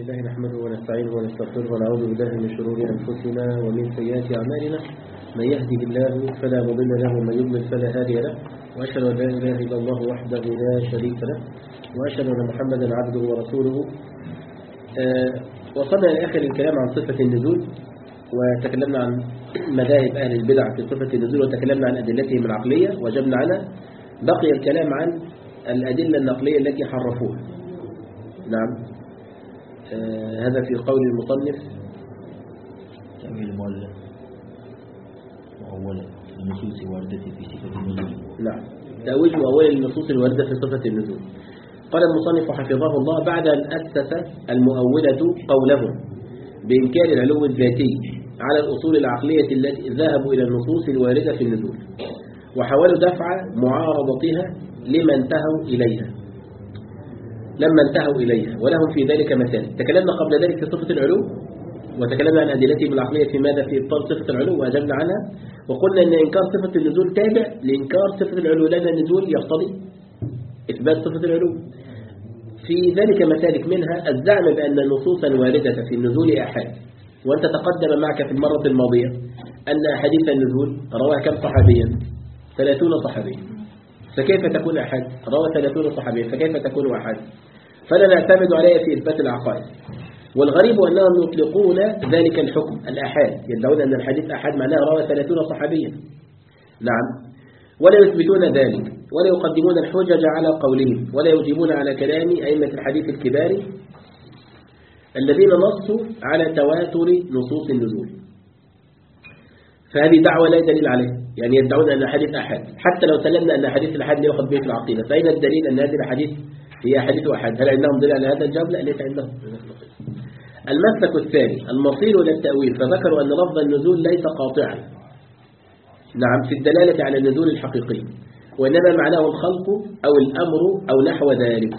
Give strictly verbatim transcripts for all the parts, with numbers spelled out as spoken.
لله نحمده ونستعينه ونستغفره ونعوذ بالله من شرور أنفسنا ومن سيئات أعمالنا. من يهده الله فلا مضل له ومن يضلل فلا هادي له، وأشهد أن لا إله إلا الله وحده لا شريك له، وأشهد أن محمدا عبده ورسوله. آه وصلنا لآخر الكلام عن صفة النزول، وتكلمنا عن مذاهب أهل البدع في صفة النزول، وتكلمنا عن أدلتهم العقلية وجبنا على بقي الكلام عن الأدلة النقلية التي حرفوها. نعم. آه هذا في قول المصنف تأويل المؤلف مؤولا النصوص الواردة في صفة النزول. نعم، تأويل مؤول النصوص الواردة في صفة النزول. قال المصنف حفظه الله: بعد أن أسس المؤولة قولهم بإنكار العلو الذاتي على الأصول العقلية التي ذهبوا إلى النصوص الواردة في النزول، وحاولوا دفع معارضتها لما انتهوا إليها لما انتهوا إليها ولهم في ذلك مثال. تكلمنا قبل ذلك في صفة العلو، وتكلمنا عن أدلتهم العقلية في ماذا في إبطال صفة العلو وأجبنا عنها، وقلنا أن إنكار صفة النزول تابع لإنكار صفة العلو، لأن النزول يقتضي إثبات صفة العلو. في ذلك مسالك منها الزعم بأن النصوص الواردة في النزول أحاد، وأنت تقدم معك في المرة الماضية أن أحاديث النزول رواها كم صحابيا؟ ثلاثون صحابيا، فكيف تكون أحد؟ روى ثلاثون صحابيا، فكيف تكون أحد؟ فلا نعتمد عليها في إثبات العقائد. والغريب أنهم يطلقون ذلك الحكم الأحاد، يدعون أن الحديث أحد معناه روى ثلاثون صحابيا. نعم، ولا يثبتون ذلك، ولا يقدمون الحجج على قولهم، ولا يجيبون على كلام أئمة الحديث الكبار الذين نصوا على تواتر نصوص النزول. فهذه دعوة لا دليل عليها، يعني يدعون أن حديث أحد، حتى لو سلمنا أن حديث الأحد لا يؤخذ به في العقيدة، فأين الدليل أن هذه الحديث هي حديث أحد؟ هل عندهم دليل على هذا الجواب؟ لا، ليس عندهم. المسلك الثاني المصير إلى التأويل، فذكروا أن لفظ النزول ليس قاطعا نعم في الدلالة على النزول الحقيقي، وإنما معناه الخلق أو الأمر أو نحو ذلك.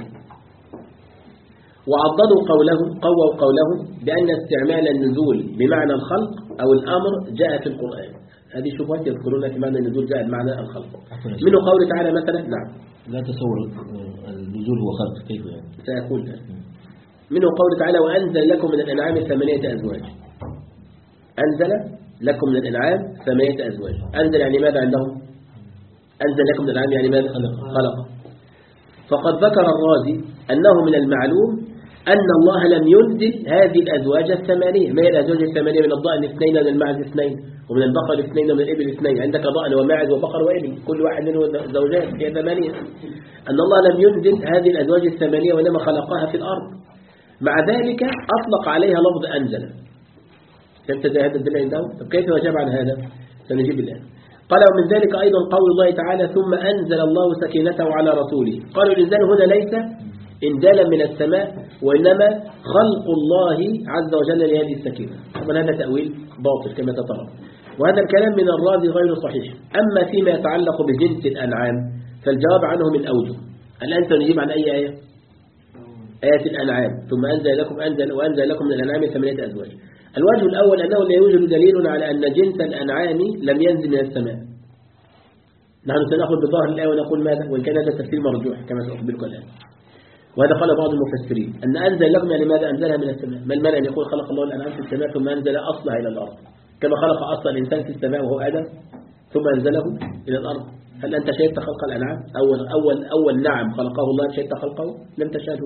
وعضدوا قولهم قووا قولهم بأن استعمال النزول بمعنى الخلق أو الأمر جاء في القرآن. هذه شبهات يذكرون في معنى النزول جاء بمعنى الخلق. منه قوله تعالى مثلا. نعم، لا تصور النزول هو خلق، كيف يعني؟ سيقول ذلك. منه قوله تعالى: وأنزل لكم من الأنعام ثمانية أزواج. أنزل لكم من الأنعام ثمانية أزواج. أنزل يعني ماذا عندهم؟ أنزل لكم من الأنعام يعني ماذا؟ خلق. فقد ذكر الرازي أنه من المعلوم أن الله لم ينزل هذه الأزواج الثمانية. ما هي الأزواج الثمانية؟ من الضأن اثنين، ومن المعز اثنين، ومن البقر اثنين، ومن الإبل اثنين. عندك ضأن وماعز وبقر وإبل، كل واحد منه زوجات، هي ثمانية. أن الله لم ينزل هذه الأزواج الثمانية وإنما خلقها في الأرض. مع ذلك أطلق عليها لفظ أنزل. فهمت زي هذا الدليل عندهم؟ طب كيف وجب عن هذا؟ سنجيب الآن. قال: ومن ذلك أيضا قول الله تعالى: ثم أنزل الله سكينته على رسوله. قالوا الإنزال هنا ليس إنزالا من السماء، وإنما خلق الله عز وجل لهذه السكينة. طبعا هذا تأويل باطل كما تترى، وهذا الكلام من الرازي غير صحيح. أما فيما يتعلق بجنس الأنعام فالجواب عنه من أوجه. الآن سنجيب عن أي آية؟ آيات الأنعام. ثم أنزل لكم أنزل وأنزل لكم من الأنعام ثمانية أزواج. الوجه الأول أنه لا يوجد دليل على أن جنس الأنعام لم ينزل من السماء. نحن سنأخذ بظاهر الآية ونقول ماذا؟ وإن كان هذا تفسير مرجوح كما سأخبركم الآن. وهذا قال بعض المفسرين أن أنزل لكم يعني ماذا؟ أنزلها من السماء. ما المانع أن يقول خلق الله الأنعام في السماء ثم أنزل أصلها إلى الأرض، كما خلق أصل الإنسان في السماء وهو آدم ثم أنزله إلى الأرض؟ هل أنت شهدت خلق الأنعام؟ أول أول أول نعم خلقه الله، شهدت خلقه؟ لم تشهده.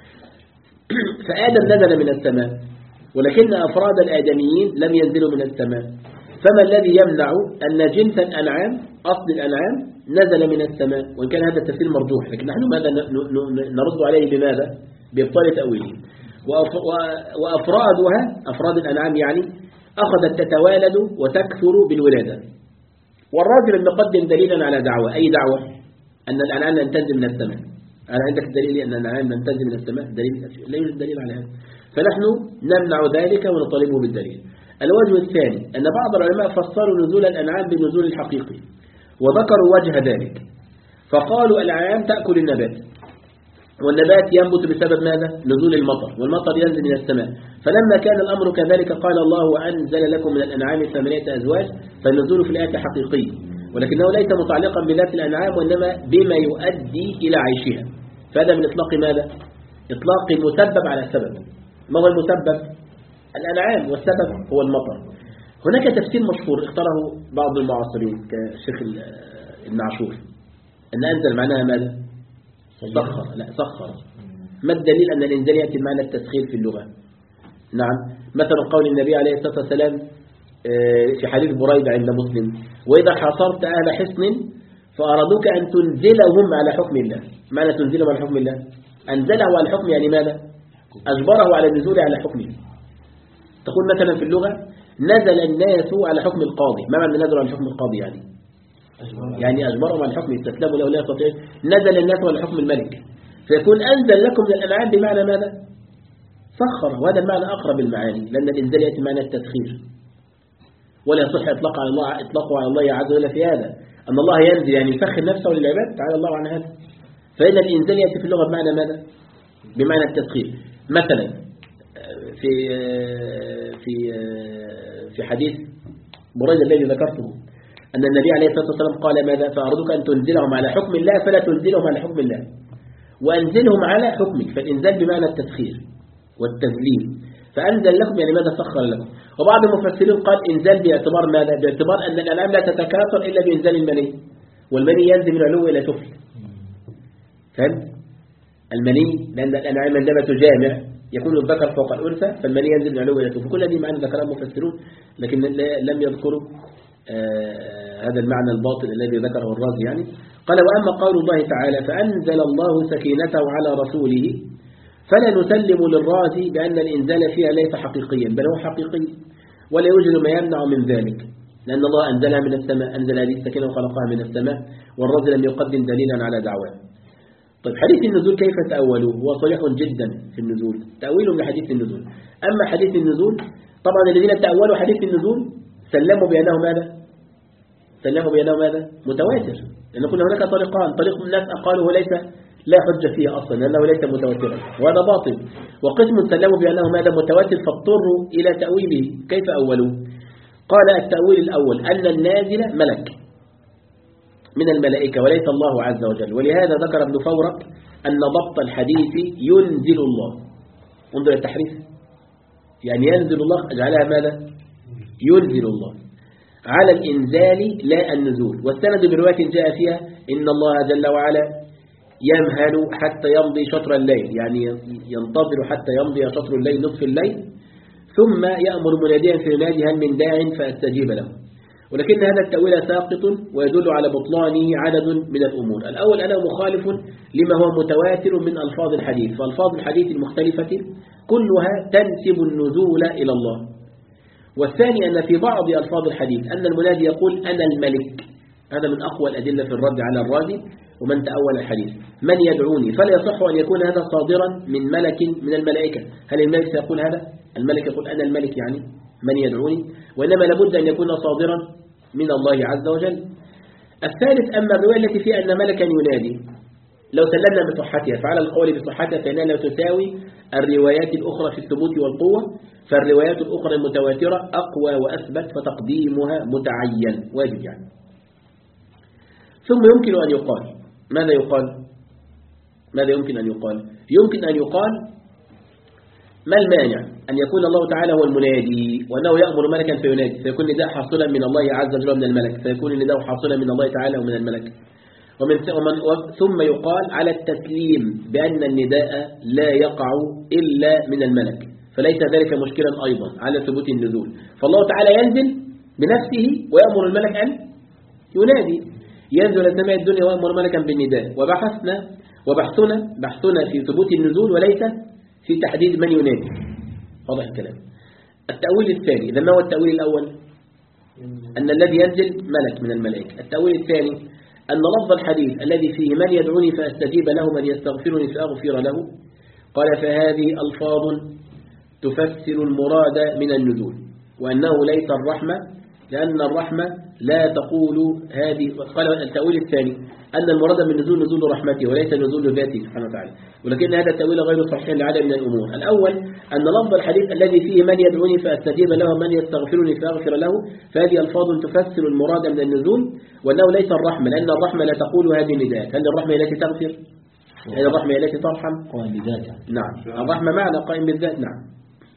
فآدم نزل من السماء، ولكن أفراد الآدميين لم ينزلوا من السماء. فما الذي يمنع أن جنس الأنعام أصل الأنعام نزل من السماء؟ وإن كان هذا التفسير مرجوح، لكن نحن ماذا نرد عليه؟ بماذا؟ بإبطال تأويله. وأفرادها أفراد الأنعام يعني أخذت تتوالد وتكثر بالولادة. والراجل المقدم دليلا على دعوة، أي دعوة؟ أن الأنعام لن تنزل من السماء. هل عندك دليل أن الأنعام لن تنزل من السماء؟ دليل؟ لا يوجد دليل على هذا، فنحن نمنع ذلك ونطالبه بالدليل. الوجه الثاني أن بعض العلماء فسروا نزول الأنعام بالنزول الحقيقي، وذكروا وجه ذلك، فقالوا الأنعام تأكل النبات، والنبات ينبت بسبب ماذا؟ نزول المطر، والمطر ينزل من السماء. فلما كان الأمر كذلك قال الله: وأنزل لكم من الأنعام ثمانية أزواج. فالنزول في الآية حقيقي، ولكنه ليس متعلقا بذات الأنعام، وإنما بما يؤدي إلى عيشها. فهذا من إطلاق ماذا؟ إطلاق مسبب على السبب. ما هو المسبب؟ الأنعام، والسبب هو المطر. هناك تفسير مشهور اختاره بعض المعاصرين كالشيخ ابن عاشور أن أنزل معناها ماذا؟ سخر. لا سخر. ما الدليل أن الإنزال يأتي بمعنى التسخير في اللغة؟ نعم، مثل قول النبي عليه الصلاة والسلام في حديث بريدة عند مسلم: وإذا حاصرت أهل حصن فأرادوك أن تنزلهم على حكم الله. معنى تنزلهم على حكم الله؟ أنزله على الحكم يعني ماذا؟ أجبره على النزول على حكمه. تقول مثلا في اللغة: نزل الناس على حكم القاضي. ما معنى نزل على حكم القاضي؟ يعني يعني أجبرهم على الحكم، استسلموا له لا يستطيع. نزل الناس على حكم الملك، فيكون أنزل لكم من الأنعام بمعنى ماذا؟ سخر. وهذا المعنى أقرب المعاني، لأن الإنزال يأتي معنى التسخير، ولا يصح إطلاق على الله إطلاقه على الله عز وجل في هذا، أن الله ينزل يعني يسخر نفسه للعباد، تعالى الله عن هذا. فإن الإنزال يأتي في اللغة بمعنى ماذا؟ بمعنى التسخير. مثلا في في في حديث بريدة الذي ذكرته أن النبي عليه الصلاة والسلام قال ماذا؟ فأرادوك أن تنزلهم على حكم الله فلا تنزلهم على حكم الله، وأنزلهم على حكمك. فالإنزال بمعنى التسخير والتذليل. فأنزل لكم يعني ماذا؟ سخر لكم. وبعض المفسرين قال إنزال باعتبار ماذا؟ باعتبار أن الأنعام لا تتكاثر إلا بإنزال المني، والمني ينزل من علو إلى سفل. فهمت؟ المني لأن الأنعام عندما تجامع يكون الذكر فوق الأنثى، فالمني ينزل من علو إلى سفل. كل هذه معاني ذكرها المفسرون، لكن لم يذكروا آه هذا المعنى الباطل الذي ذكره الرازي. يعني قال: وأما قول الله تعالى: فأنزل الله سكينته على رسوله، فلا نسلم للرازي بأن الإنزال فيها ليس حقيقيا، بل هو حقيقي، ولا يوجد ما يمنع من ذلك، لأن الله أنزلها من السماء، أنزل هذه السكينة وخلقها من السماء، والرازي لم يقدم دليلا على دعواه. طيب حديث النزول كيف تأولوه؟ هو صريح جدا في النزول، تأويل لحديث النزول. أما حديث النزول طبعا الذين تأولوا حديث النزول سلموا بأنه ماذا؟ سلموا بأنه ماذا؟ متواتر، لأن كنا هناك طريقان: طريق الناس أقالوا ليس لا حجة فيه أصلا لأنه ليس متواترا، وهذا باطل. وقسم سلموا بأنه ماذا؟ متواتر، فاضطروا إلى تأويله. كيف أولوا؟ قال: التأويل الأول أن النازل ملك من الملائكة وليس الله عز وجل، ولهذا ذكر ابن فورق أن ضبط الحديث ينزل الله. انظر التحريف، يعني ينزل الله أجعلها ماذا؟ ينزل الله على الإنزال لا النزول. والسند برواية جاء فيها: إن الله جل وعلا يمهل حتى يمضي شطر الليل، يعني ينتظر حتى يمضي شطر الليل نصف الليل، ثم يأمر مناديا في ينادي: هل من داع فأستجيب له. ولكن هذا التأويل ساقط ويدل على بطلانه عدد من الأمور. الأول أنه مخالف لما هو متواتر من ألفاظ الحديث، فألفاظ الحديث المختلفة كلها تنسب النزول إلى الله. والثاني أن في بعض ألفاظ الحديث أن المنادي يقول: أنا الملك. هذا من أقوى الأدلة في الرد على الرازي ومن تأول الحديث: من يدعوني. فلا يصح أن يكون هذا صادرا من ملك من الملائكة. هل الملك سيقول هذا؟ الملك يقول أنا الملك يعني من يدعوني، وإنما لابد أن يكون صادرا من الله عز وجل. الثالث أما الرواية التي فيها أن ملكا ينادي، لو سلمنا بصحتها فعلى القول بصحتها فإنها لا تساوي الروايات الأخرى في الثبوت والقوة، فالروايات الأخرى المتواترة أقوى وأثبت، فتقديمها متعين واجب يعني. ثم يمكن أن يقال، ماذا يقال؟ ماذا يمكن أن يقال؟ يمكن أن يقال: ما المانع أن يكون الله تعالى هو المنادي، وأنه يأمر ملكا فينادي، فيكون النداء حاصلا من الله عز وجل من الملك، فيكون النداء حاصلا من الله تعالى ومن الملك. ومن ثم يقال على التسليم بأن النداء لا يقع إلا من الملك، فليس ذلك مشكلا أيضا على ثبوت النزول. فالله تعالى ينزل بنفسه ويأمر الملك أن ينادي، ينزل السماء الدنيا ويأمر ملكا بالنداء. وبحثنا وبحثنا بحثنا في ثبوت النزول وليس في تحديد من ينادي. واضح الكلام. التأويل الثاني، إذا ما هو التأويل الأول؟ أن الذي ينزل ملك من الملائكة. التأويل الثاني أن لفظ الحديث الذي فيه من يدعوني فأستجيب له، من يستغفرني فأغفر له، قال فهذه ألفاظ تفسر المراد من النزول، وأنه ليس الرحمة، لأن الرحمة لا تقول هذه. قال التأويل الثاني أن المراد من نزول نزول رحمته وليس نزول ذاته سبحانه وتعالى، ولكن هذا التأويل غير صحيح لعدد من الأمور. الأول أن لفظ الحديث الذي فيه من يدعوني فأستجيب له ومن يستغفرني فأغفر له، فهذه ألفاظ تفسر المراد من النزول، وأنه ليس الرحمة، لأن الرحمة لا تقول هذه النداءات. هل الرحمة التي تغفر؟ هل الرحمة التي ترحم؟ قائم بذاتها. نعم، الرحمة معنى قائم بالذات. نعم.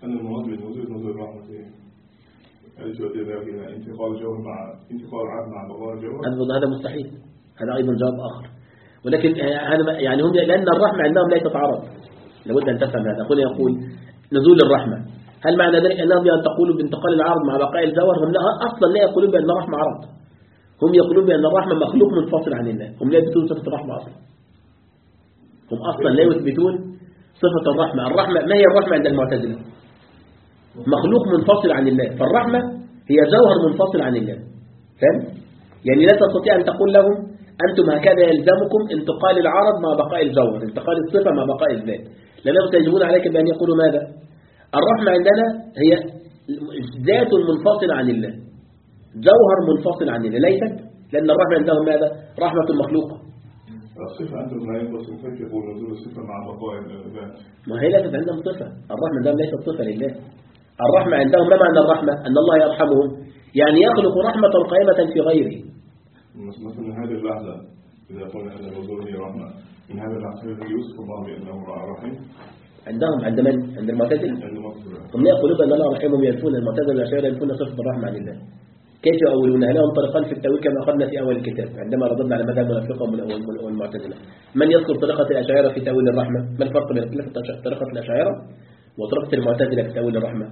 أن المراد بالنزول نزول الرحمة هل تؤدي ذلك إلى انتقال الجوهر مع انتقال العبد مع بقاء الجوهر؟ هذا مستحيل، هذا أيضا جواب آخر. ولكن هذا يعني هم لأن الرحمة عندهم لا تتعارض، لابد أن تفهم هذا. أخونا يقول نزول الرحمة، هل معنى ذلك أنهم تقولوا بانتقال العرض مع بقاء الجوهر؟ هم لا أصلا لا يقولون بأن الرحمة عرض، هم يقولون بأن الرحمة مخلوق منفصل عن الله. هم لا يثبتون صفة الرحمة أصلا، هم أصلا لا يثبتون صفة الرحمة. الرحمة ما هي الرحمة عند المعتزلة؟ مخلوق منفصل عن الله، فالرحمة هي جوهر منفصل عن الله. فهم؟ يعني لا تستطيع أن تقول لهم أنتم هكذا يلزمكم انتقال العرض مع بقاء الجوهر، انتقال الصفة مع بقاء الذات. لأنهم يجبون عليك بأن يقولوا ماذا؟ الرحمة عندنا هي ذات منفصلة عن الله، جوهر منفصل عن الله، ليست لأن الرحمة عندهم ماذا؟ رحمة مخلوقة. الصفة عندهم لا ينقسم، كيف يقول نزول الصفة مع بقاء الذات؟ ما هي ليست عندهم صفة، الرحمة عندهم ليست صفة لله. الرحمة عندهم ما معنى الرحمة؟ أن الله يرحمهم، يعني يخلق رحمة قائمة في غيره. مثلا من هذه اللحظة إذا قلنا أن النزول هي رحمة، من هذا اللحظة يوصف الله بأنه رحيم عندهم عند من؟ عند المعتزلة. هم لا يقولون أن الله رحيم، هم ينفون المعتزلة والأشاعرة ينفون صفة الرحمة عن الله. كيف يؤولونها؟ لهم طريقان في التأويل كما أخذنا في أول الكتاب عندما رددنا على مذهب المنافقة والمعتزلة. من يذكر طريقة الأشاعرة في تأويل الرحمة؟ ما الفرق بين طريقة الأشاعرة وطريقة المعتزلة في تأويل الرحمة؟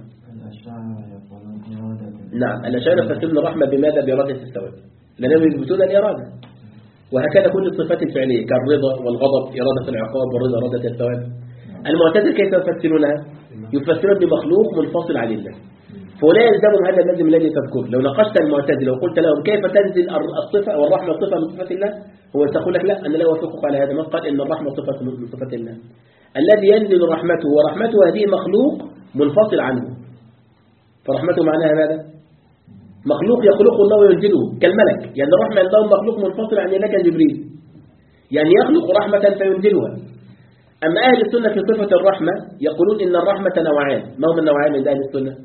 نعم، الأشاعرة يفسرون الرحمة بماذا؟ بإرادة الثواب، لأنهم يثبتون الإرادة، وهكذا كل الصفات الفعلية كالرضا والغضب إرادة العقاب، والرضا إرادة الثواب. المعتزلة كيف يفسرونها؟ يفسرون بمخلوق منفصل عن الله، فلا يلزمهم هذا اللازم الذي تذكره. لو ناقشت المعتزلة وقلت لهم كيف تنزل الصفة والرحمة صفة من صفات الله، هو يقول لك لا، أنا لا أوافقك على هذا. من قال إن الرحمة صفة من صفات الله؟ الذي ينزل رحمته ورحمته هذه مخلوق منفصل عنه، فرحمته معناها ماذا؟ مخلوق يخلقه الله وينزله كالملك، يعني الرحمة عندهم مخلوق منفصل عن الله كجبريل، يعني يخلق رحمة فينزلها. أما أهل السنة في صفة الرحمة يقولون إن الرحمة نوعان. ما هم النوعان عند أهل السنة؟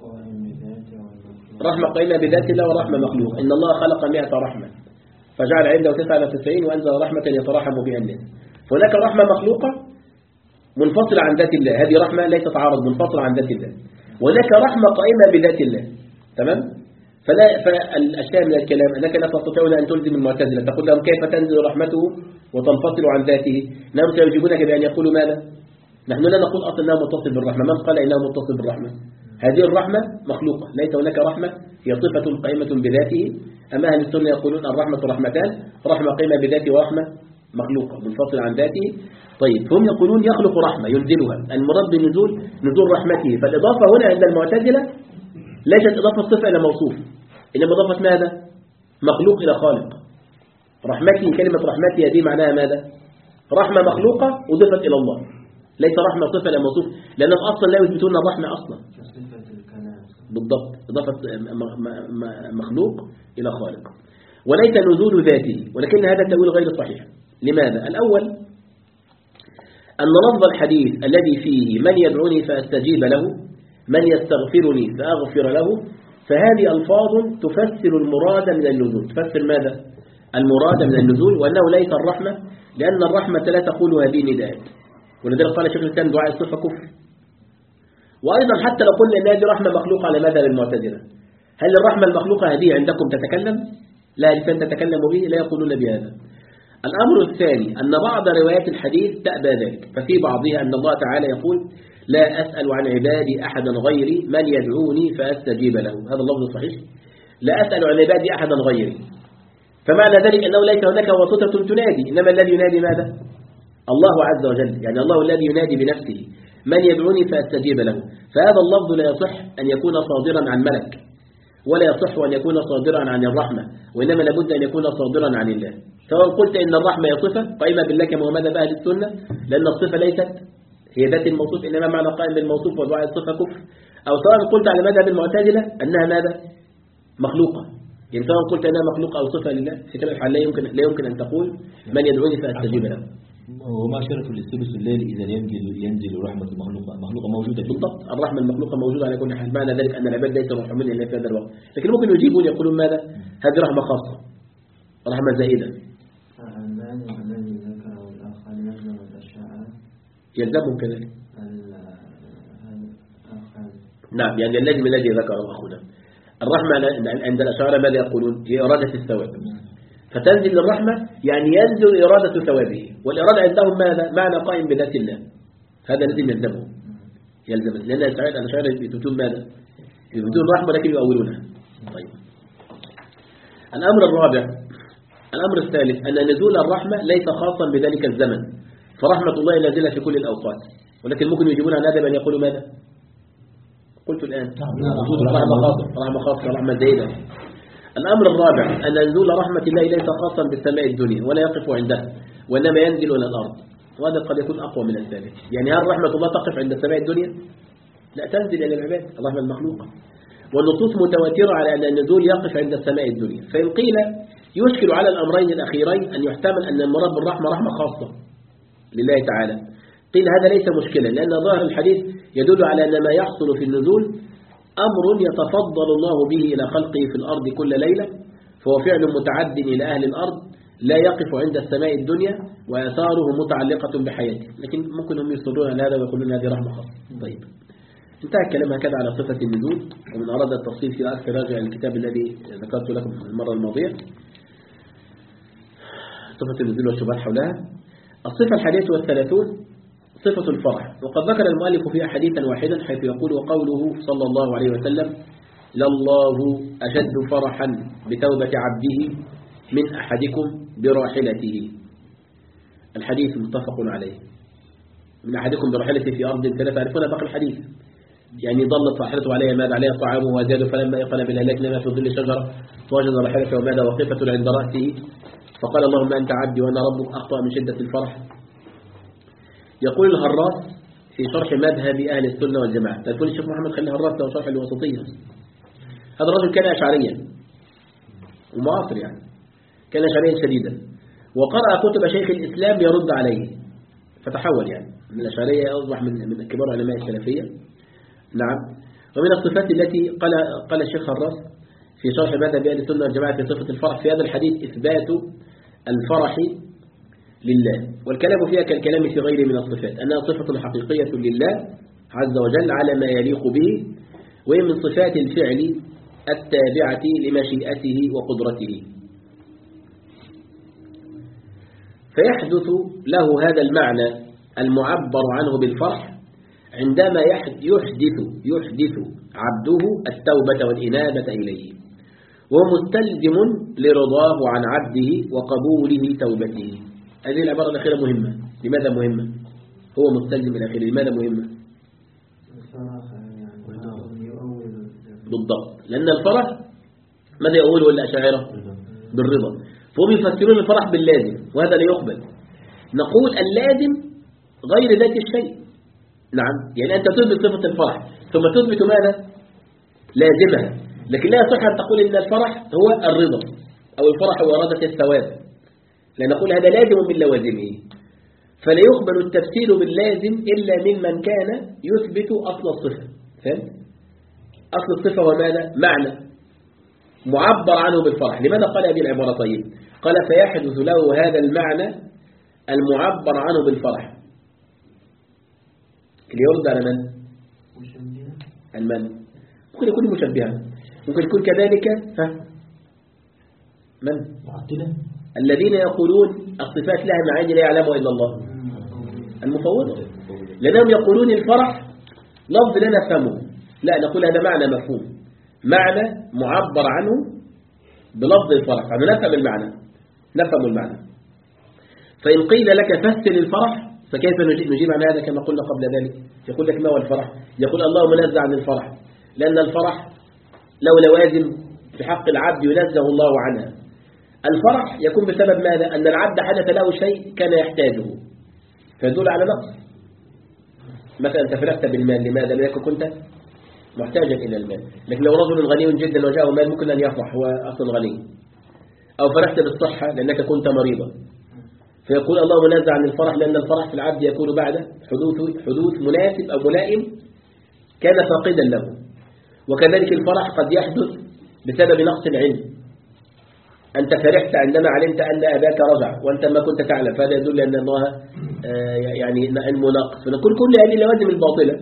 رحمة قائمة بذات الله ورحمة مخلوق. إن الله خلق مئة رحمة فجعل عنده تسعة وتسعين وأنزل رحمة يتراحم بها الناس. فهناك رحمة مخلوقة منفصلة عن ذات الله، هذه رحمة لا تتعارض، منفصلة عن ذات الله. وهناك رحمة قائمة بذات الله. تمام؟ فلا فالأشياء من الكلام أنك لا تستطيعون أن تلزم المعتزلة تقول لهم كيف تنزل رحمته وتنفصل عن ذاته. نعم، سيجيبونك بأن يقولوا ماذا؟ نحن لا نقول أصلا أنه متصل بالرحمة. من قال إنه متصل بالرحمة؟ هذه الرحمة مخلوقة، ليس هناك رحمة هي صفة قائمة بذاته. أما أهل السنة يقولون الرحمة رحمتان، رحمة قائمة بذاته ورحمة مخلوقة منفصلة عن ذاته. طيب، هم يقولون يخلق رحمة ينزلها، المراد بالنزول نزول رحمته. فالإضافة هنا عند المعتزلة ليست إضافة صفة إلى موصوف، إنما إضافة ماذا؟ مخلوق إلى خالق. رحمتي، كلمة رحمتي هذه معناها ماذا؟ رحمة مخلوقة أضيفت إلى الله، ليس رحمة صفة إلى موصوف، لأنهم أصلا لا يثبتون الرحمة أصلا. بالضبط، إضافة مخلوق إلى خالق، وليس نزول ذاته. ولكن هذا التأويل غير صحيح. لماذا؟ الأول أن لفظ الحديث الذي فيه من يدعوني فأستجيب له، من يستغفرني فأغفر له، فهذه ألفاظ تفسر المراد من النزول. تفسر ماذا؟ المراد من النزول، وأنه ليس الرحمة، لأن الرحمة لا تقول هذه نداءات. ولذلك قال شيخ الإسلام دعاء الصفة كفر. وأيضا حتى لو قلنا أن هذه رحمة مخلوقة على ماذا للمعتزلة، هل الرحمة المخلوقة هذه عندكم تتكلم؟ لا، لسان تتكلم به، لا يقولون بهذا. الأمر الثاني أن بعض روايات الحديث تأبى ذلك، ففي بعضها أن الله تعالى يقول لا أسأل عن عبادي أحدا غيري من يدعوني فأستجيب له. هذا اللفظ صحيح، لا أسأل عن عبادي أحدا غيري. فمعنى ذلك أنه ليس هناك واسطة تنادي، إنما الذي ينادي ماذا؟ الله عز وجل، يعني الله الذي ينادي بنفسه من يدعوني فأستجيب له. فهذا اللفظ لا يصح أن يكون صادرا عن ملك، ولا يصح أن يكون صادرا عن الرحمة، وإنما لابد أن يكون صادرا عن الله. سواء قلت إن الرحمة هي صفة قائمة بالله كما هو مذهب أهل السنة، لأن الصفة ليست هي ذات الموصوف، إنما معنى قائم بالموصوف ودعاء الصفة كفر. أو سواء قلت على مذهب المعتزلة أنها ماذا؟ مخلوقة، يعني سواء قلت أنها مخلوقة أو صفة لله، في كلا الحال لا يمكن لا يمكن أن تقول من يدعوني فأستجيب له. وما شرف للثلث الليل إذا ينزل ينزل رحمة المخلوقة مخلوقة موجودة. بالضبط، الرحمة المخلوقة موجودة على كل حال. معنى ذلك أن العباد ليس مرحومين إلا في هذا الوقت، لكن ممكن يجيبون يقولون ماذا؟ هذه رحمة خاصة، رحمة زائدة. يلزمهم كذلك. نعم، يعني اللازم الذي ذكره أخونا. الرحمة عند الأشاعرة ماذا يقولون؟ هي إرادة الثواب، فتنزل الرحمة يعني ينزل إرادة ثوابه، والإرادة عندهم ماذا؟ معنى قائم بذات الله، هذا الذي يلزمه يلزم، لأن الأشاعرة يثبتون ماذا؟ يثبتون الرحمة لكن يؤولونها. طيب، الأمر الرابع، الأمر الثالث أن نزول الرحمة ليس خاصا بذلك الزمن، فرحمة الله نازلة في كل الأوقات، ولكن ممكن يجيبون عن هذا من يقولوا ماذا؟ قلت الآن رحمة خاصة، رحمة خاصة، رحمة زائدة. الأمر الرابع أن نزول رحمة الله ليس خاصا بالسماء الدنيا ولا يقف عندها، وإنما ينزل إلى الأرض، وهذا قد يكون أقوى من الثالث. يعني هل رحمة الله تقف عند السماء الدنيا؟ لا، تنزل إلى العباد، الرحمة المخلوقة، والنصوص متواترة على أن النزول يقف عند السماء الدنيا. فإن قيل يشكل على الأمرين الأخيرين أن يحتمل أن المراد بالرحمة رحمة خاصة لله تعالى، قيل هذا ليس مشكلا، لأن ظاهر الحديث يدل على أن ما يحصل في النزول أمر يتفضل الله به إلى خلقه في الأرض كل ليلة، فهو فعل متعد إلى أهل الأرض لا يقف عند السماء الدنيا، وآثاره متعلقة بحياته، لكن ممكن هم يصدرون على هذا ويقولون هذه رحمة خاصة. طيب، انتهى الكلام هكذا على صفة النزول، ومن أراد التفصيل في أكثر راجع الكتاب الذي ذكرت لكم المرة الماضية، صفة النزول والشبهات حولها. الصفة الحادية والثلاثون صفة الفرح، وقد ذكر المؤلف فيها حديثا واحدا حيث يقول: وقوله صلى الله عليه وسلم: لله أشد فرحا بتوبة عبده من أحدكم براحلته. الحديث متفق عليه. من أحدكم براحلته في أرض فلا تعرفون باقي الحديث، يعني ضلت راحلته عليها ماذا عليها طعامه وزاد، فلما يقل بالهلاك نما في ظل شجرة فوجد راحلته وماذا وقفة عند رأسه، فقال: اللهم أنت عبدي وأنا ربك، أخطأ من شدة الفرح. يقول الهراس في شرح مذهب أهل السنة والجماعة، تقول الشيخ محمد خلي الهراس له شرح الوسطية. هذا الرجل كان أشعريا ومعاصر، يعني كان أشعريا شديدا، وقرأ كتب شيخ الإسلام يرد عليه، فتحول يعني من الأشعرية أصبح من من كبار علماء السلفية. نعم. ومن الصفات التي قال قال الشيخ الراس في شرح مذهب أهل السنة والجماعة في صفة الفرح في هذا الحديث إثبات الفرح لله، والكلام فيها كالكلام في غيره من الصفات، أنها صفة حقيقية لله عز وجل على ما يليق به، وهي من صفات الفعل التابعة لمشيئته وقدرته، فيحدث له هذا المعنى المعبر عنه بالفرح عندما يحدث يحدث عبده التوبة والإنابة إليه، وهو مستلزم لرضاه عن عبده وقبوله توبته. هذه العبارة الأخيرة مهمة. لماذا مهمة؟ هو مستلزم الأخير، لماذا مهمة؟ بالضبط، لأن الفرح ماذا يقوله الأشاعرة؟ بالرضا، فهم يفسرون الفرح باللازم، وهذا لا يقبل. نقول اللازم غير ذات الشيء. نعم، يعني أنت تثبت صفة الفرح ثم تثبت ماذا؟ لازمها، لكن لا يصح أن تقول إن الفرح هو الرضا أو الفرح هو إرادة الثواب، لا نقول هذا لازم من لوازمه، فلا يقبل التفسير باللازم إلا ممن كان يثبت أصل الصفة. فهمت؟ أصل الصفة وماذا؟ معنى معبر عنه بالفرح. لماذا قال هذه العبارة؟ طيب، قال فيحدث له هذا المعنى المعبر عنه بالفرح. اللي يرد على من؟ المن ممكن يكون مشبها، ممكن يكون كذلك ها من؟ معطلة، الذين يقولون الصفات لها معاني لا يعلمها إلا الله، المفوضة، لأنهم يقولون الفرح لفظ لا نفهمه، لا نقول هذا معنى مفهوم، معنى معبر عنه بلفظ الفرح، فأنا نفهم المعنى نفهم المعنى. فإن قيل لك فسر الفرح فكيف نجيب عن هذا كما قلنا قبل ذلك؟ يقول لك ما هو الفرح؟ يقول الله منزه عن الفرح، لأن الفرح له لوازم في حق العبد ينزه الله عنها. الفرح يكون بسبب ماذا؟ أن العبد حدث له شيء كان يحتاجه فيدل على نقص. مثلا أنت فرحت بالمال، لماذا؟ لأنك كنت محتاجا إلى المال، لكن لو رجل غني جدا وجاءه مال ممكن أن يفرح، هو أصلا غني. أو فرحت بالصحة لأنك كنت مريضا، فيقول الله منزه عن الفرح، لأن الفرح في العبد يكون بعد حدوث حدوث مناسب أو ملائم كان فاقدا له. وكذلك الفرح قد يحدث بسبب نقص العلم، أنت فرحت عندما علمت أن أباك رجع وأنت ما كنت تعلم، فهذا يدل أن الله يعني علم ناقص. فنقول كل هذه اللوازم الباطلة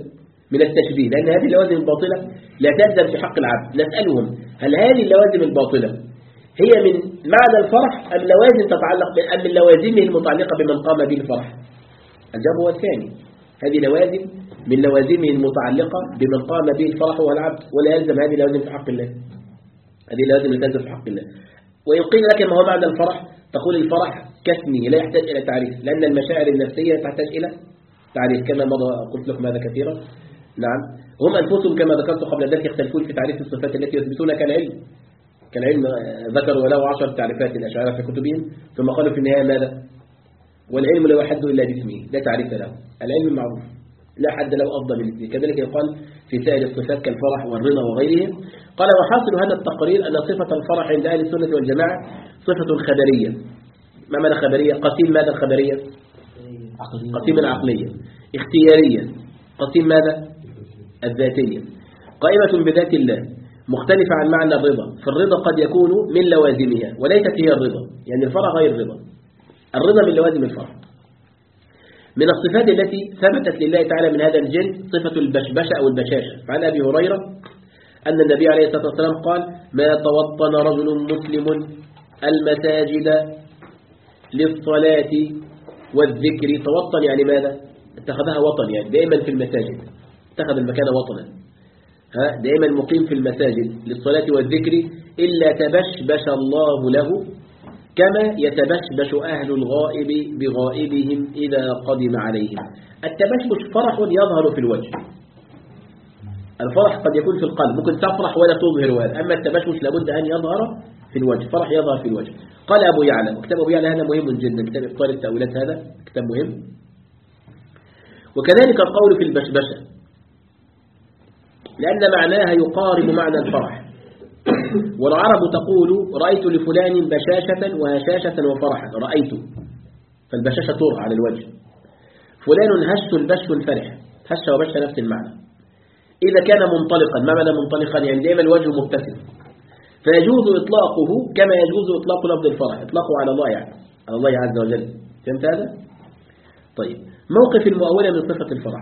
من التشبيه، لأن هذه اللوازم الباطلة لا تلزم في حق العبد. نسألهم هل هذه اللوازم الباطلة هي من معنى الفرح أم لوازم تتعلق أم من لوازمه المتعلقة بمن قام به الفرح؟ الجواب هو الثاني، هذه لوازم من لوازمه المتعلقة بمن قام به الفرح هو العبد، ولا يلزم هذه لوازم في حق الله. هذه لوازم لا تلزم في حق الله. وإن قيل لك ما هو معنى الفرح تقول الفرح كاسمه لا يحتاج إلى تعريف، لأن المشاعر النفسية تحتاج إلى تعريف كما مضى قلت لكم هذا كثيرا. نعم، هم أنفسهم كما ذكرت قبل ذلك يختلفون في تعريف الصفات التي يثبتونها كالعلم. كالعلم ذكروا له عشر تعريفات الأشاعرة في كتبهم، ثم قالوا في النهاية ماذا؟ والعلم لا يحد إلا باسمه، لا تعريف له. العلم معروف لا حد له أفضل من اسمه. كذلك يقال في سائر الصفات كالفرح والرضا وغيره. قال وحاصل هذا التقرير أن صفة الفرح عند أهل السنة والجماعة صفة خبرية. ما معنى خبرية؟ قسيم ماذا الخبرية؟ قسيم العقلية. اختيارية. قسيم ماذا؟ الذاتية. قائمة بذات الله، مختلفة عن معنى الرضا. فالرضا قد يكون من لوازمها وليست هي الرضا، يعني الفرح غير الرضا. الرضا من لوازم الفرح. من الصفات التي ثبتت لله تعالى من هذا الجنس صفة البشبشة أو البشاشة. فعن أبي هريرة أن النبي عليه الصلاة والسلام قال ما توطن رجل مسلم المساجد للصلاة والذكر. توطن يعني ماذا؟ اتخذها وطن، يعني دائما في المساجد، اتخذ المكان وطنا، ها دائما مقيم في المساجد للصلاة والذكر إلا تبشبش الله له كما يتبشبش أهل الغائب بغائبهم إذا قدم عليهم. التبشبش فرح يظهر في الوجه. الفرح قد يكون في القلب، ممكن تفرح ولا تظهر هذا، أما التبشبش لابد أن يظهر في الوجه، فرح يظهر في الوجه. قال أبو يعلى، وكتاب أبو يعلى هذا مهم جدا، كتاب إبطال التأويلات هذا كتاب مهم. وكذلك القول في البشبشة لأن معناها يقارب معنى الفرح. والعرب تقول رأيت لفلان بشاشة وهشاشة وفرحا. رأيت، فالبشاشة طرح على الوجه. فلان هش البش الفرح، هش وبش نفس المعنى. إذا كان منطلقا، ما معنى منطلقا؟ يعني دائما الوجه مبتسم، فيجوز إطلاقه كما يجوز إطلاق لفظ الفرح، إطلاقه على الله يعني على الله عز وجل. فهمت هذا؟ طيب، موقف المؤولة من صفة الفرح.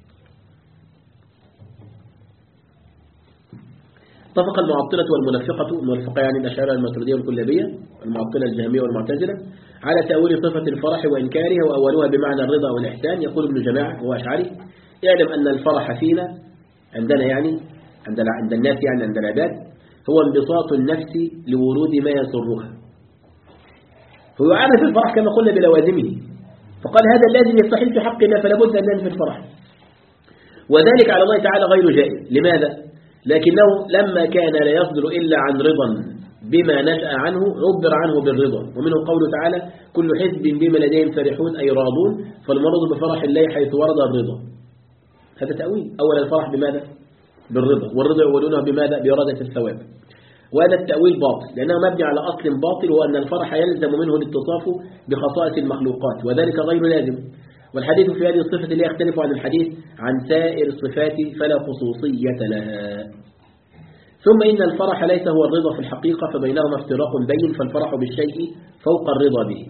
اتفق المعطلة والمنافقة، المنافقة يعني الأشاعرة الماتريدية والكلابية، المعطلة الجهمية والمعتزلة، على تأويل صفة الفرح وإنكارها، وأولوها بمعنى الرضا والإحسان. يقول ابن جماعة هو أشعري يعلم أن الفرح فينا عندنا يعني عند عند الناس يعني عند العباد هو انبساط النفس لورود ما يسرها. هو يعرف الفرح كما قلنا بلوازمه، فقال هذا اللازم يستحيل في حقنا فلا بد أن ننفي الفرح، وذلك على الله تعالى غير جائز. لماذا؟ لكنه لما كان لا يصدر إلا عن رضا بما نشأ عنه عبر عنه بالرضا. ومنه قوله تعالى كل حزب بما لديهم فرحون أي راضون، فالمرض بفرح الله حيث ورد الرضا. هذا تأويل. أولا الفرح بماذا؟ بالرضا، والرضا يقولونه بماذا؟ بإرادة الثواب. وهذا التأويل باطل لأنه مبني على أصل باطل، هو أن الفرح يلزم منه الاتصاف بخصائص المخلوقات، وذلك غير لازم. والحديث في هذه الصفة اللي يختلف عن الحديث عن سائر الصفات فلا خصوصية لها. ثم إن الفرح ليس هو الرضا في الحقيقة، فبينهما افتراق بين، فالفرح بالشيء فوق الرضا به.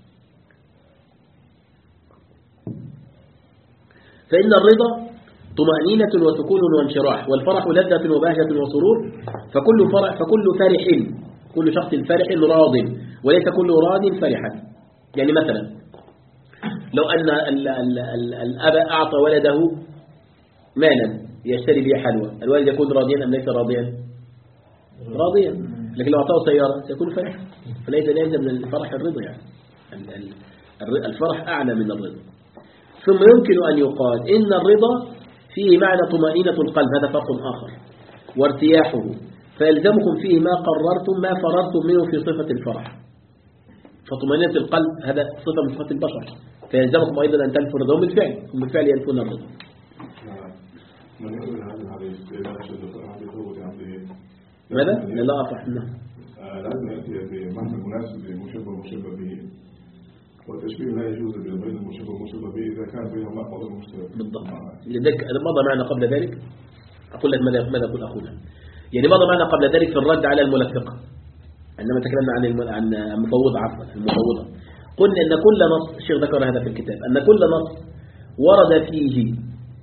فإن الرضا طمأنينة وسكون وانشراح، والفرح لذة وبهجة وسرور. فكل فرح فكل فرح كل شخص فرح راض، وليس كل راض فرحا. يعني مثلا لو أن الأب أعطى ولده مالا يشتري به حلوى، الوالد يكون راضيا أم ليس راضيا؟ راضيا. لكن لو أعطاه سيارة سيكون فرحا، فليس لازم من الفرح الرضا. يعني الفرح أعلى من الرضا. ثم يمكن أن يقال إن الرضا فيه معنى طمأنينة القلب، هذا فرق آخر، وارتياحه، فيلزمكم فيه ما قررتم ما فررتم منه في صفة الفرح. فطمأنينة القلب هذا صفة من صفات البشر، فيلزمكم أيضا أن تنفوا الرضا. بالفعل هم بالفعل ينفون الرضا. من يقول هذا الحديث إذا شد الحديث هو يعني ماذا؟ لا أفرح منه. لازم يأتي بمعنى مناسب للمشبه والمشبه به، والتشبيه لا يجوز بين المشبه والمشبه به إذا كان بينهما بعض المشترك. بالضبط. لذلك مضى معنا قبل ذلك، أقول لك ماذا ماذا أقول أخونا، يعني مضى معنا قبل ذلك في الرد على المنافقة عندما تكلمنا عن عن المفوضة، عفوا المفوضة، قلنا أن كل نص، الشيخ ذكر هذا في الكتاب، أن كل نص ورد فيه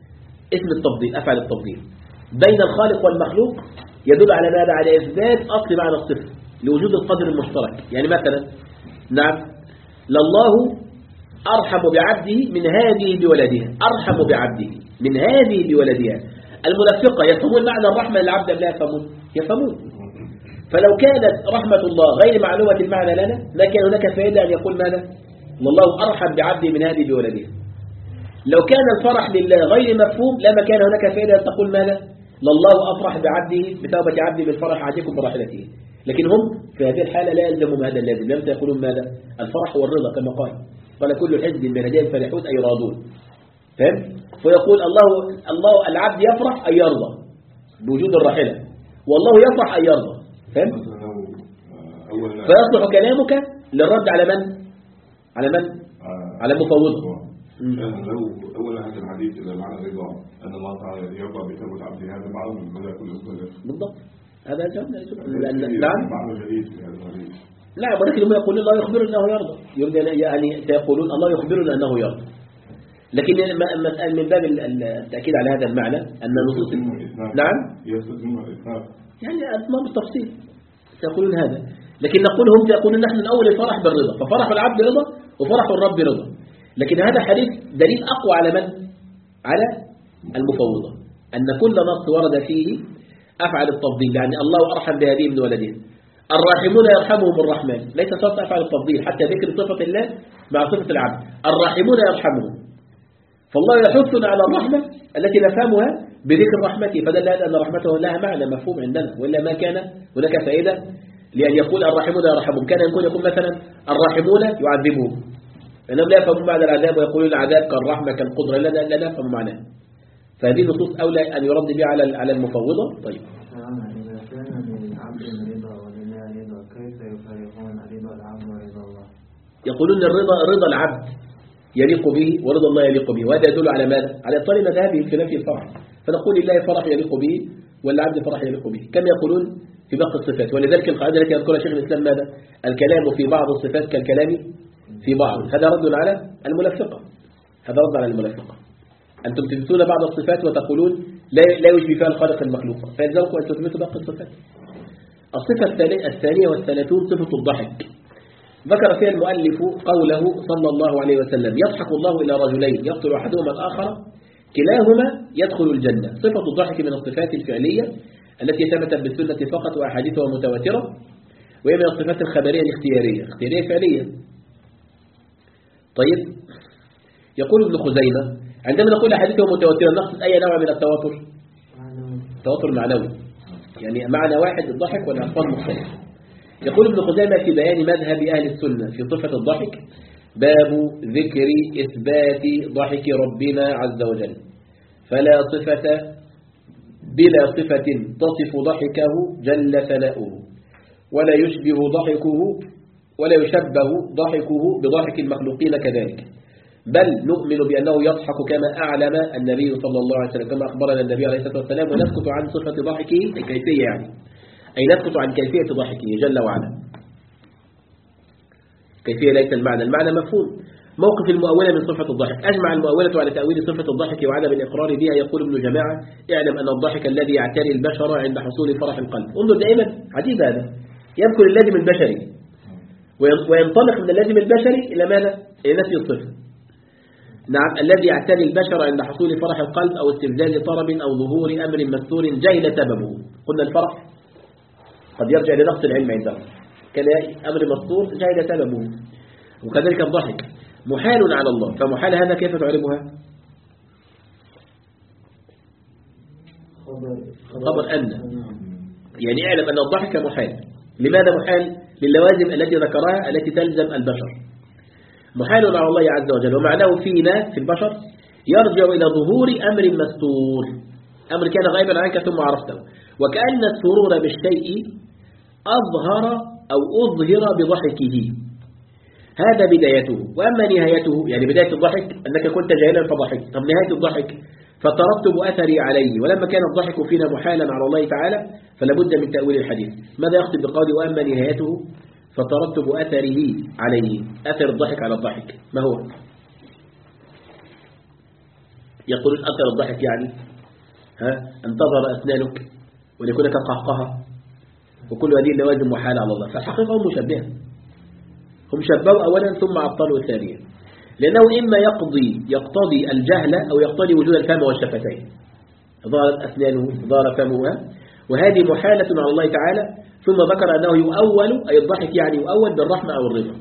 اسم التفضيل، أفعل التفضيل بين الخالق والمخلوق يدل على ماذا؟ على إثبات أصل معنى الصفة لوجود القدر المشترك. يعني مثلا نعم لله أرحم بعبده من هذه بولدها، أرحم بعبده من هذه بولدها. المنافقة يفهمون معنى الرحمة للعبد أم لا يفهمون؟ يفهمون. فلو كانت رحمة الله غير معلومة المعنى لنا ما كان هناك فائدة أن يقول ماذا؟ الله أرحم بعبده من هذه بولدها. لو كان الفرح لله غير مفهوم لما كان هناك فائدة أن تقول ماذا؟ لله أفرح بعبده بتوبة عبده بالفرح عاتكم براحلته. لكن هم في هذه الحالة لا يلزمهم هذا اللازم، لم يقولون ماذا؟ الفرح والرضا كما قال قال كل حزب بما لديهم فرحون أي راضون. فهم؟ ويقول الله الله العبد يفرح أي يرضى بوجود الراحلة، والله يفرح أي يرضى. فهم؟ فيصلح كلامك للرد على من؟ على من؟ على المفوضة. لو أولا هذا الحديث إذا معنى الرضا أن الله تعالى يرضى بتوبة عبده هذا معنى من مدى كل مكلف. بالضبط هذا جمع. نعم معنى جديد في هذا الحديث. لا ولكن هم يقولون الله يخبرنا أنه يرضى، يعني سيقولون الله يخبرنا أنه يرضى. لكن من باب التأكيد على هذا المعنى أن نصوص نعم يسد منه الإثناء يعني أتمام التفصيل سيقولون هذا. لكن نقول هم يقولون نحن الأول الفرح بالرضا، ففرح العبد رضا وفرح الرب رضا. لكن هذا حديث دليل أقوى على من؟ على المفوضة، أن كل نص ورد فيه أفعل التفضيل، يعني الله أرحم بهذه من ولده، الراحمون يرحمهم الرحمن، ليس شرط أفعل التفضيل حتى ذكر صفة الله مع صفة العبد، الراحمون يرحمهم. فالله يحثنا على الرحمة التي نفهمها بذكر رحمته، فدل هذا أن رحمته لها معنى مفهوم عندنا، وإلا ما كان هناك فائدة لأن يقول الراحمون يرحمهم. كان يكون يقول مثلا الراحمون يعذبهم، لأنهم لا يفهمون معنى العذاب ويقولون العذاب كالرحمة كالقدرة، لا لا لا نفهم معناه. فهذه النصوص أولى أن يرد بها على على المفوضة. طيب إذا كان للعبد رضا ولله رضا كيف يفرقون رضا العبد ورضا الله؟ يقولون الرضا رضا العبد يليق به ورضا الله يليق به، وهذا يدل على ماذا؟ على إبطال مذهبهم في نفي الفرح. فنقول لله فرح يليق به والعبد فرح يليق به كما يقولون في باقي الصفات. ولذلك القاعدة التي يذكرها شيخ الإسلام ماذا؟ الكلام في بعض الصفات كالكلام في بعض. هذا رد على الملفقة، هذا رد على الملفقة. أنتم تثبتون بعض الصفات وتقولون لا لا يشبه فيها الخالق المخلوق، فيلزمكم أن تثبتوا باقي الصفات. الصفة الثانية والثلاثون صفة الضحك، ذكر فيها المؤلف قوله صلى الله عليه وسلم يضحك الله إلى رجلين يقتل أحدهما الآخر كلاهما يدخل الجنة. صفة الضحك من الصفات الفعلية التي ثبتت بالسنة فقط وأحاديثها متواترة، وهي من الصفات الخبرية الاختيارية، اختيارية فعلية. طيب يقول ابن خزيمة عندما نقول أحاديثه متواترة نقصد أي نوع من التواتر؟ تواتر معنوي، يعني معنى واحد الضحك والألفاظ مختلفة. يقول ابن خزيمة في بيان مذهب أهل السنة في صفة الضحك باب ذكر إثبات ضحك ربنا عز وجل، فلا صفة بلا صفة تصف ضحكه جل ثناؤه، ولا يشبه ضحكه ولا يشبه ضحكه بضحك المخلوقين كذلك، بل نؤمن بأنه يضحك كما أعلم النبي صلى الله عليه وسلم كما أخبرنا النبي عليه الصلاة والسلام، ونسكت عن صفة ضحكه الكيفية، يعني أي نسكت عن كيفية ضحكه جل وعلا. كيفية ليس المعنى، المعنى مفهوم. موقف المؤولة من صفة الضحك، أجمع المؤولة على تأويل صفة الضحك وعدم الإقرار بها. يقول ابن جماعة اعلم أن الضحك الذي يعتري البشر عند حصول فرح القلب. انظر دائما عجيب هذا، يذكر اللازم البشري وينطلق من اللازم البشري إلى ماذا؟ إلى نفي الصفة. نعم الذي يعتري البشر عند حصول فرح القلب أو استبدال طرب أو ظهور أمر مستور جهل سببه. قلنا الفرح قد يرجع لنقص العلم عندهم، كان أمر مستور جهل سببه. وكذلك الضحك محال على الله، فمحال هذا كيف تعربها؟ خبر أن، يعني اعلم أن الضحك محال. لماذا محال؟ للوازم التي ذكرها التي تلزم البشر. محال على الله عز وجل، ومعناه فينا في البشر يرجع إلى ظهور أمر مستور، أمر كان غائبا عنك ثم عرفته، وكأن السرور بالشيء أظهر أو أظهر بضحكه، هذا بدايته. وأما نهايته يعني بداية الضحك أنك كنت جاهلا فضحكت، طب نهاية الضحك فترتب أثري عليه. ولما كان الضحك فينا محالا على الله تعالى فلابد من تأويل الحديث. ماذا يقصد بقوله وأما نهايته فترتب أثره عليه؟ أثر الضحك على الضحك ما هو؟ يقولون أثر الضحك يعني ها أن تظهر أسنانك ويكون لك قهقهة، وكل هذه اللوازم محالة على الله. فالحقيقة هم مشبهة، هم شبهوا أولا ثم عطلوا ثانيا، لأنه إما يقضي يقتضي الجهل أو يقتضي وجود الفم والشفتين، ظهرت أسنانه ظهر فمها، وهذه محالة على الله تعالى. ثم ذكر أنه يؤول، أي الضحك يعني يؤول بالرحمة أو الرضا.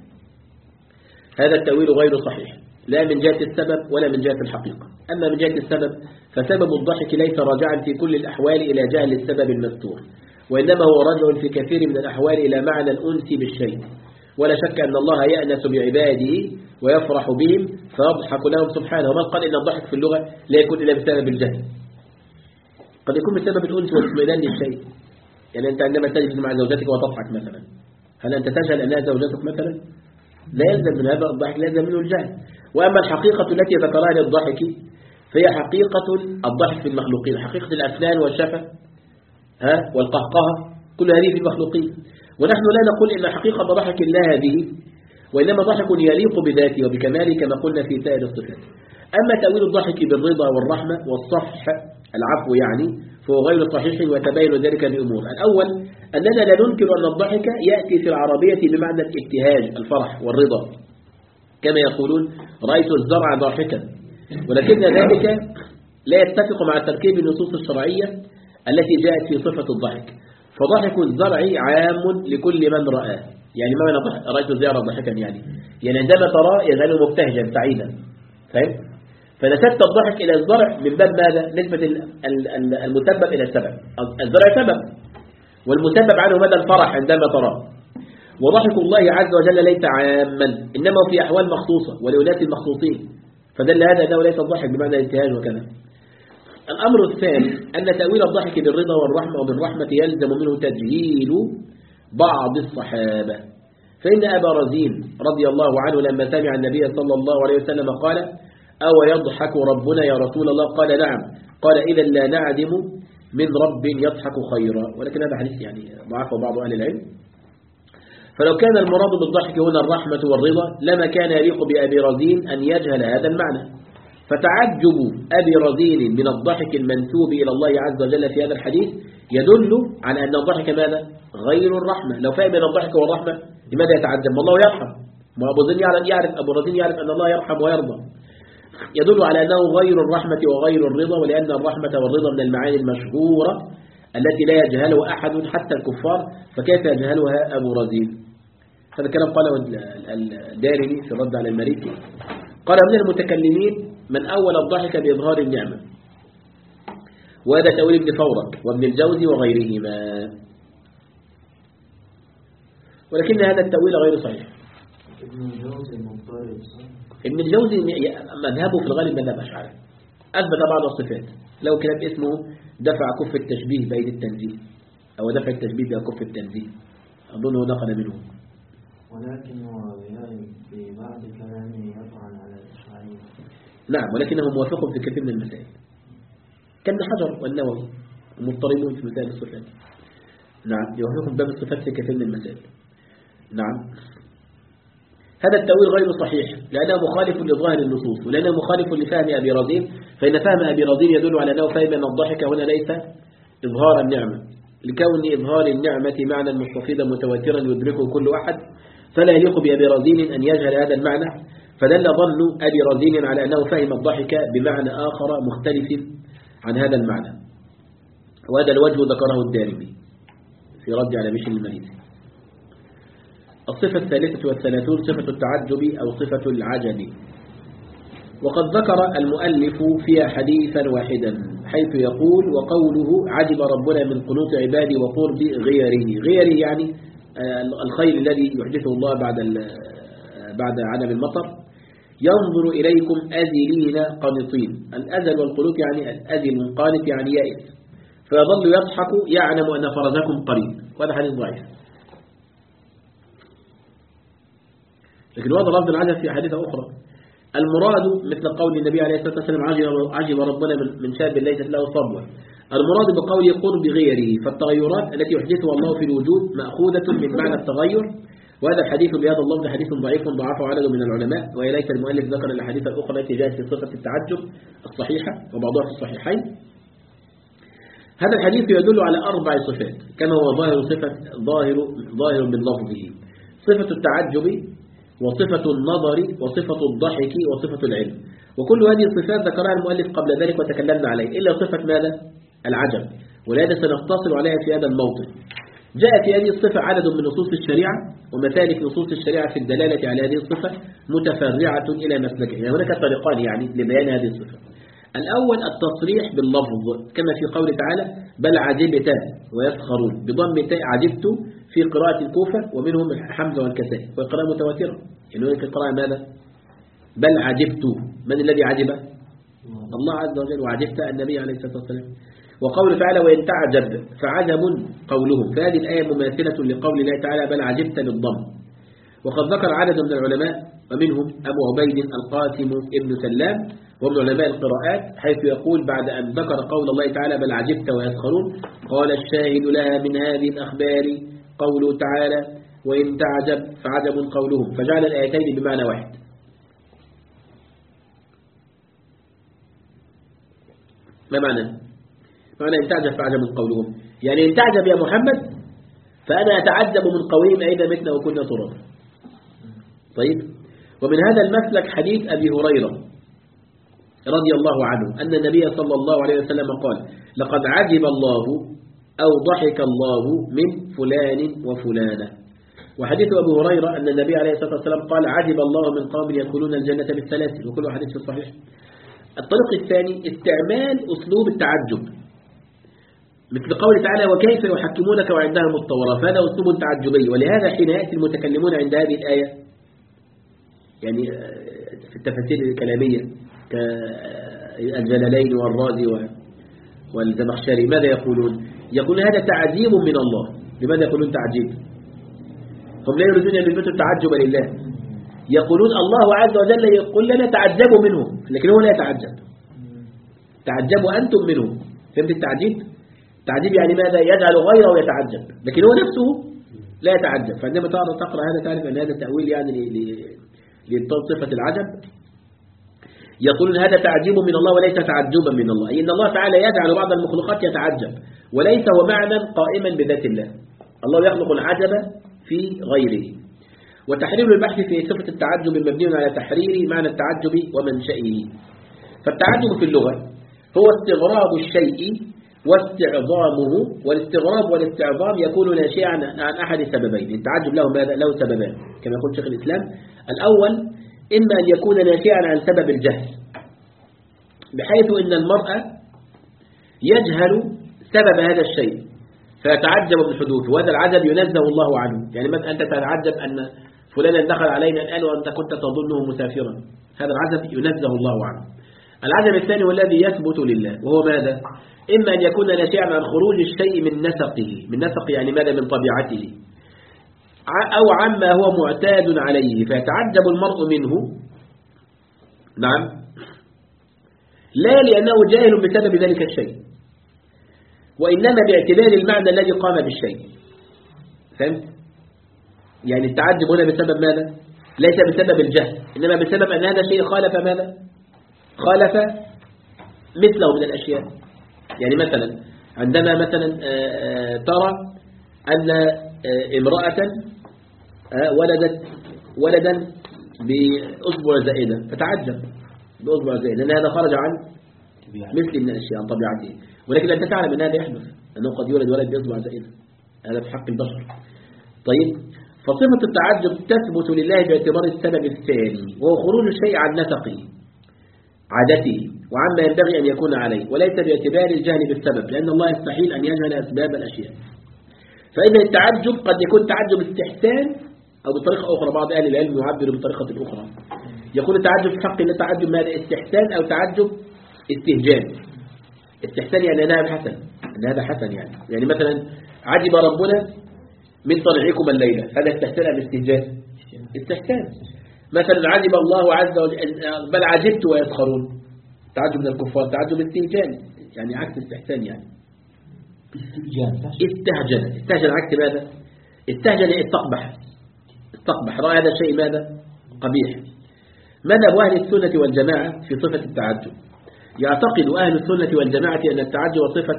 هذا التأويل غير صحيح، لا من جهة السبب ولا من جهة الحقيقة. أما من جهة السبب فسبب الضحك ليس راجعا في كل الأحوال إلى جهل السبب المذكور، وإنما هو راجع في كثير من الأحوال إلى معنى الأنس بالشيء. ولا شك أن الله يأنس بعباده ويفرح بهم فيضحك لهم سبحانه. ومن قال إن الضحك في اللغة لا يكون إلا بسبب الجهل، قد يكون بسبب الأنس والاطمئنان للشيء. يعني أنت عندما تجلس مع زوجتك وتضحك مثلا، هل أنت تجهل أنها زوجتك مثلا؟ لا يلزم من هذا الضحك، لا يلزم منه الجهل. وأما الحقيقة التي ذكرها للضحك فهي حقيقة الضحك في المخلوقين، حقيقة الأسنان والشفة ها والقهقهة، كل هذه في المخلوقين. ونحن لا نقول إن حقيقة ضحك الله هذه، وإنما ضحك يليق بذاته وبكماله كما قلنا في سائر الصفات. أما تأويل الضحك بالرضا والرحمة والصفح العفو يعني فهو غير صحيح، وتبين ذلك بأمور. الأول أننا لا ننكر أن الضحك يأتي في العربية بمعنى الابتهاج، الفرح والرضا، كما يقولون رأيت الزرع ضاحكا، ولكن ذلك لا يتفق مع تركيب النصوص الشرعية التي جاءت في صفة الضحك. فضحك الزرع عام لكل من رآه. يعني ما معنى رأيت الزرع ضاحكا؟ يعني يعني عندما تراه يزال مبتهجا سعيدا، فاهم؟ فنسبت الضحك إلى الزرع من باب ماذا؟ نسبة المسبب إلى السبب. الزرع سبب والمسبب عنه مدى الفرح عندما تراه. وضحك الله عز وجل ليس عاما، إنما في أحوال مخصوصة ولأولاد المخصوصين، فدل هذا أنه ليس الضحك بمعنى الانتهاج وكذا. الأمر الثاني أن تأويل الضحك بالرضا والرحمة وبالرحمة يلزم منه تجهيل بعض الصحابة. فإن أبا رزين رضي الله عنه لما سمع النبي صلى الله عليه وسلم قال أو يضحك ربنا يا رسول الله؟ قال نعم. قال إذا لا نعدم من رب يضحك خيرا. ولكن هذا حديث يعني ضعف بعض أهل العلم. فلو كان المراد بالضحك هنا الرحمة والرضا لما كان يليق بأبي رزين أن يجهل هذا المعنى. فتعجب أبي رزين من الضحك المنسوب إلى الله عز وجل في هذا الحديث يدل على أن الضحك ماذا؟ غير الرحمة. لو فهم أن الضحك والرحمة لماذا يتعجب؟ والله يرحم. ما أبو رزين يعرف أبو رزين يعرف أن الله يرحم ويرضى. يدل على أنه غير الرحمة وغير الرضا، ولأن الرحمة والرضا من المعاني المشهورة التي لا يجهلها أحد حتى الكفار، فكيف يجهلها أبو رزين؟ هذا الكلام قاله الدارمي في الرد على المالكي. قال من المتكلمين من أول الضحك بإظهار النعمة، وهذا تأويل ابن فورك وابن الجوزي وغيرهما، ولكن هذا التأويل غير صحيح. ابن الجوزي مضطرب صح؟ ابن الجوزي مذهبه في الغالب مذهب أشعري، أثبت بعض الصفات، لو كتاب اسمه دفع كف التشبيه بأيدي التنزيه أو دفع التشبيه بكف التنزيه، أظنه نقل منه. ولكن هو في بعض كلامه يطعن على الأشعري. نعم، ولكنه موافق في كثير من المسائل كابن حجر والنووي مضطربون في مسائل الصفات. نعم، يوافقهم باب الصفات في كثير من المسائل. نعم، هذا التأويل غير صحيح لأنه مخالف لظاهر النصوص، ولأنه مخالف لفهم أبي رزين، فإن فهم أبي رزين يدل على أنه فهم أن الضحك هنا ليس إظهار النعمة، لكون إظهار النعمة معنى مستفيدا متواترا يدركه كل أحد، فلا يليق بأبي رزين أن يجهل هذا المعنى. فدل ظن أبي رزين على أنه فهم الضحك بمعنى آخر مختلف عن هذا المعنى، وهذا الوجه ذكره الدارمي في رد على بشر المريسي. الصفة الثالثة والثلاثون صفة التعجب أو صفة العجب، وقد ذكر المؤلف فيها حديثا واحدا حيث يقول وقوله عجب ربنا من قنوط عبادي وقرب غيره. غيره يعني الخير الذي يحدثه الله بعد بعد عدم المطر. ينظر إليكم أذلين قانطين. الأذل والقنوط يعني الأذل قانط يعني يائس، فيظل يضحك يعلم أن فرجكم قريب، وهذا حديث ضعيف. لكن هذا لفظ العجب في أحاديث أخرى. المراد مثل قول النبي عليه الصلاة والسلام عجب ربنا من شاب ليست له صبوة. المراد بقوله قرب غيره، فالتغيرات التي يحدثها الله في الوجود مأخوذة من معنى التغير، وهذا الحديث بهذا اللفظ حديث ضعيف ضعفه عدد من العلماء، وإليك المؤلف ذكر الأحاديث الأخرى التي جاءت في صفة التعجب الصحيحة وبعضها في الصحيحين. هذا الحديث يدل على أربع صفات كما هو ظاهر صفة ظاهر ظاهر من لفظه: صفة التعجب، وصفة النظر، وصفة الضحك، وصفة العلم. وكل هذه الصفات ذكرها المؤلف قبل ذلك وتكلمنا عليه، إلا صفة ماذا؟ العجب، ولهذا سنقتصر عليها في هذا الموطن. جاء في هذه الصفة عدد من نصوص الشريعة، ومثالك نصوص الشريعة في الدلالة على هذه الصفة متفرعة إلى مسلكها. يعني هناك طريقان يعني لبيان هذه الصفة. الأول التصريح باللفظ كما في قول تعالى: بل عجبت ويسخرون، بضم تاء عجبت في قراءة الكوفة ومنهم حمزة والكسائي، وقراءة متواترة. يعني هناك قراءة ماذا؟ بل عجبت. من الذي عجب؟ الله عز وجل. وعجبت النبي عليه الصلاة والسلام. وقول تعالى: وإن تعجب فعجب قولهم، فهذه الآية مماثلة لقول الله تعالى: بل عجبت بالضم. وقد ذكر عدد من العلماء ومنهم أبو عبيد القاسم ابن سلام ومن علماء القراءات، حيث يقول بعد أن ذكر قول الله تعالى: بل عجبت ويسخرون، قال: الشاهد لها من هذه الأخبار قوله تعالى: وإن تعجب فعجب قولهم، فجعل الآيتين بمعنى واحد. ما معنى؟ معنى إن تعجب فعجب قولهم، يعني إن تعجب يا محمد فأنا أتعجب من قولهم أيضا متنا وكنا ترابا. طيب، ومن هذا المسلك حديث أبي هريرة رضي الله عنه أن النبي صلى الله عليه وسلم قال: لقد عجب الله أو ضحك الله من فلان وفلانة. وحديث أبو هريرة أن النبي عليه الصلاة والسلام قال: عجب الله من قوم يدخلون الجنة بالسلاسل، وكل حديث في الصحيح. الطريق الثاني استعمال أسلوب التعجب، مثل قول تعالى: وكيف يحكمونك وعندهم التوراة، فهذا أسلوب تعجبي. ولهذا حين يأتي المتكلمون عند هذه الآية يعني في التفاسير الكلامية كالجلالين والرازي والزمخشري ماذا يقولون؟ يقولون هذا تعجيب من الله. لماذا يقولون تعجيب؟ هم لا يريدون أن يثبتوا التعجب لله، يقولون الله عز وجل يقول لنا تعجبوا منهم، لكن هو لا يتعجب. تعجبوا أنتم منهم. فهمت التعجيب؟ تعجيب يعني ماذا؟ يجعل غيره يتعجب، لكن هو نفسه لا يتعجب. فعندما تقرأ هذا تعرف أن هذا تأويل يعني لصفة العجب. يقولون هذا تعجيب من الله وليس تعجبا من الله، أي أن الله تعالى يجعل بعض المخلوقات يتعجب، وليس هو معنى قائما بذات الله. الله يخلق العجب في غيره. وتحرير البحث في صفة التعجب مبني على تحرير معنى التعجب ومنشئه. فالتعجب في اللغة هو استغراب الشيء واستعظامه، والاستغراب والاستعظام يكون ناشئا عن أحد سببين. التعجب له ماذا؟ له سببان كما يقول شيخ الإسلام. الأول إما أن يكون ناشئا عن سبب الجهل، بحيث إن المرأة يجهل سبب هذا الشيء فيتعجب من حدوثه، وهذا العجب ينزه الله عنه. يعني مثلا أنت تتعجب أن فلانا دخل علينا الآن وأنت كنت تظنه مسافرا، هذا العجب ينزه الله عنه. العجب الثاني والذي يثبت لله، وهو ماذا؟ إما أن يكون ناشئا عن خروج الشيء من نسقه، من نسق يعني ماذا؟ من طبيعته، أو عما هو معتاد عليه فيتعجب المرء منه. نعم، لا لأنه جاهل بسبب ذلك الشيء، وإنما باعتبار المعنى الذي قام بالشيء. فهمت؟ يعني التعجب هنا بسبب ماذا؟ ليس بسبب الجهل، إنما بسبب أن هذا الشيء خالف ماذا؟ خالف مثله من الأشياء. يعني مثلا عندما مثلا ترى أن امرأة ولدت ولدا بأسبوع زائدة فتعجب بأسبوع زائدة، لأن هذا خرج عن مثل من الأشياء عن طبيعته، ولكن أنت تعلم أن هذا يحدث، أنه قد يولد ولد بأسبوع زائدة، هذا في حق البشر. طيب، فصفة التعجب تثبت لله باعتبار السبب الثاني، وهو خروج الشيء عن نسقه عادته وعما ينبغي أن يكون عليه، وليس باعتبار الجهل بالسبب، لأن الله يستحيل أن يجهل أسباب الأشياء. فإذا التعجب قد يكون تعجب استحسان أو بطريقة أخرى، بعض أهل العلم يعبر بطريقة أخرى، يكون التعجب في حق الله تعجب ماذا؟ استحسان أو تعجب استهجان. استحسان يعني أن هذا حسن، أن هذا حسن يعني يعني مثلا عجب ربنا من صنعكم الليلة، هذا استحسان أم استهجان؟ استحسان. مثلا عجب الله عز وجل، بل عجبت ويسخرون، تعجب من الكفار، تعجب استهجان يعني عكس استحسان. يعني استهجن استهجن عكس ماذا؟ استهجن استقبح تقبح، رأى هذا الشيء ماذا؟ قبيح. مذهب أهل السنة والجماعة في صفة التعجب، يعتقد أهل السنة والجماعة أن التعجب صفة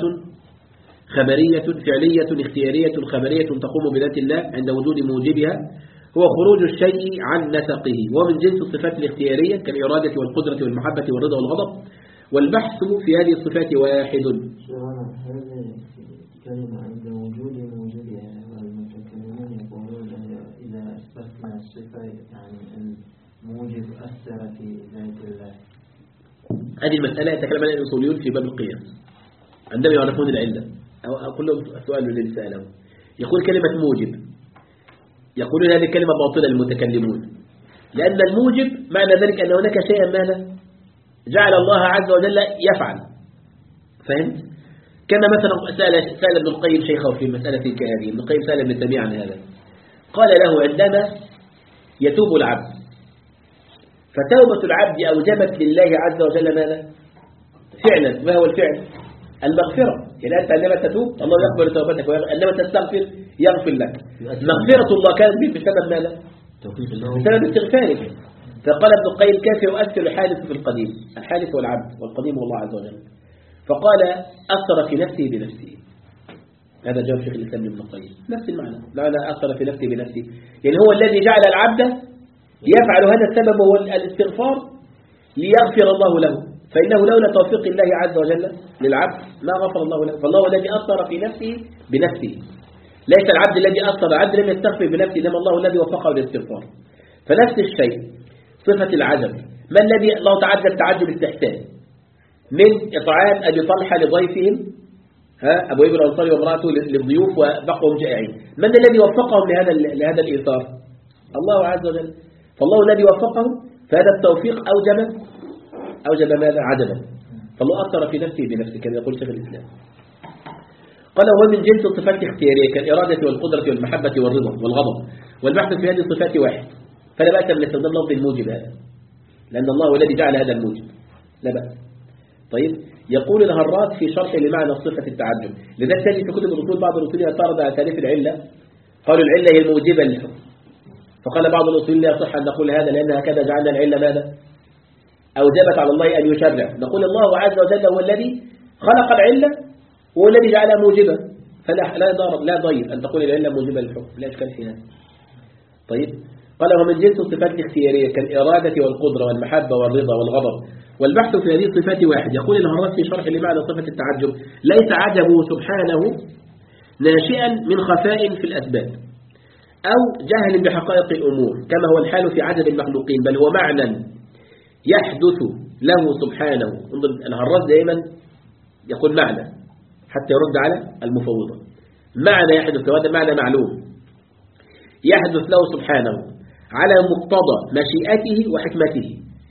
خبرية فعلية اختيارية خبرية تقوم بذات الله عند وجود موجبها، هو خروج الشيء عن نسقه، ومن جنس الصفات الاختيارية كالإرادة والقدرة والمحبة والرضا والغضب، والبحث في هذه الصفات واحد. هذه كلمة عند وجود موجودها، والمتكلمون يقولون إذا أثبتنا الصفة يعني الموجب أثر في ذات الله. هذه المسألة يتكلم عنها الأصوليون في باب القياس عندما يعرفون العلة، أو أقول لهم سؤال الذي سأله، يقول كلمة موجب، يقولون هذه كلمة باطلة المتكلمون، لأن الموجب معنى ذلك أن هناك شيئا ماذا جعل الله عز وجل يفعل، فهمت؟ كما مثلا سأل, سأل ابن القيم شيخه في مسألة كهذه، ابن القيم سأل ابن تيمية عن هذا، قال له عندما يتوب العبد فتوبة العبد أوجبت لله عز وجل ماذا؟ فعلا، ما هو الفعل؟ المغفرة. يعني أنت عندما تتوب الله يقبل توبتك، وعندما تستغفر يغفر لك. مغفرة الله كانت بسبب ماذا؟ بسبب استغفارك. فقال ابن القيم كيف يؤثر الحادث في القديم؟ الحادث هو العبد والقديم هو الله عز وجل. فقال أثر في نفسه بنفسه. هذا جواب شيخ الإسلام ابن القيم، نفس المعنى، معنى أثر في نفسه بنفسه، يعني هو الذي جعل العبد يفعل هذا السبب هو الاستغفار ليغفر الله له، فإنه لولا توفيق الله عز وجل للعبد ما غفر الله له. فالله الذي أثر في نفسه بنفسه، ليس العبد الذي أثر، العبد لم يستغفر بنفسه، إنما الله الذي وفقه للاستغفار. فنفس الشيء صفة العجب، ما الذي الله تعجب تعجب استحسان من إطعام أبي طلحة لضيفهم، ها أبو أيوب الأنصاري وامرأته للضيوف وبقوا جائعين، من الذي وفقهم لهذا لهذا الإيثار؟ الله عز وجل. فالله الذي وفقهم، فهذا التوفيق أوجب أوجب ماذا؟ عجبا. فالله أثر في نفسه بنفسه كما يقول شيخ الإسلام. قال هو من جنس الصفات الاختيارية كالإرادة والقدرة والمحبة والرضا والغضب، والبحث في هذه الصفات واحد، فلا بأس من استخدام لفظ الموجب هذا، لأن الله هو الذي جعل هذا الموجب، لا بأس. طيب، يقول الهراس في شرح لمعنى صفة التعجب، لذلك تجد في كتب الأصول بعض الأصوليين اعترض على تعريف العلة، قالوا العلة هي الموجبة للحكم، فقال بعض الأصوليين لا يصح أن نقول هذا لأن هكذا جعلنا العلة ماذا؟ أوجبت على الله أن يشرع. نقول الله عز وجل هو الذي خلق العلة، هو الذي جعلها موجبة، فلا لا ضار لا ضير أن تقول العلة موجبة للحكم، لا إشكال في هذا. طيب، قال ومن جنس الصفات الاختيارية كالإرادة والقدرة والمحبة والرضا والغضب، والبحث في هذه الصفات واحد. يقول الهراس في شرح لمعنى صفة التعجب ليس عجبه سبحانه ناشئا من خفاء في الأسباب أو جهل بحقائق الأمور كما هو الحال في عجب المخلوقين، بل هو معنى يحدث له سبحانه. انظر الهراس دائما يقول معنى حتى يرد على المفوضة، معنى يحدث، وهذا معنى معلوم، يحدث له سبحانه على مقتضى مشيئته وحكمته،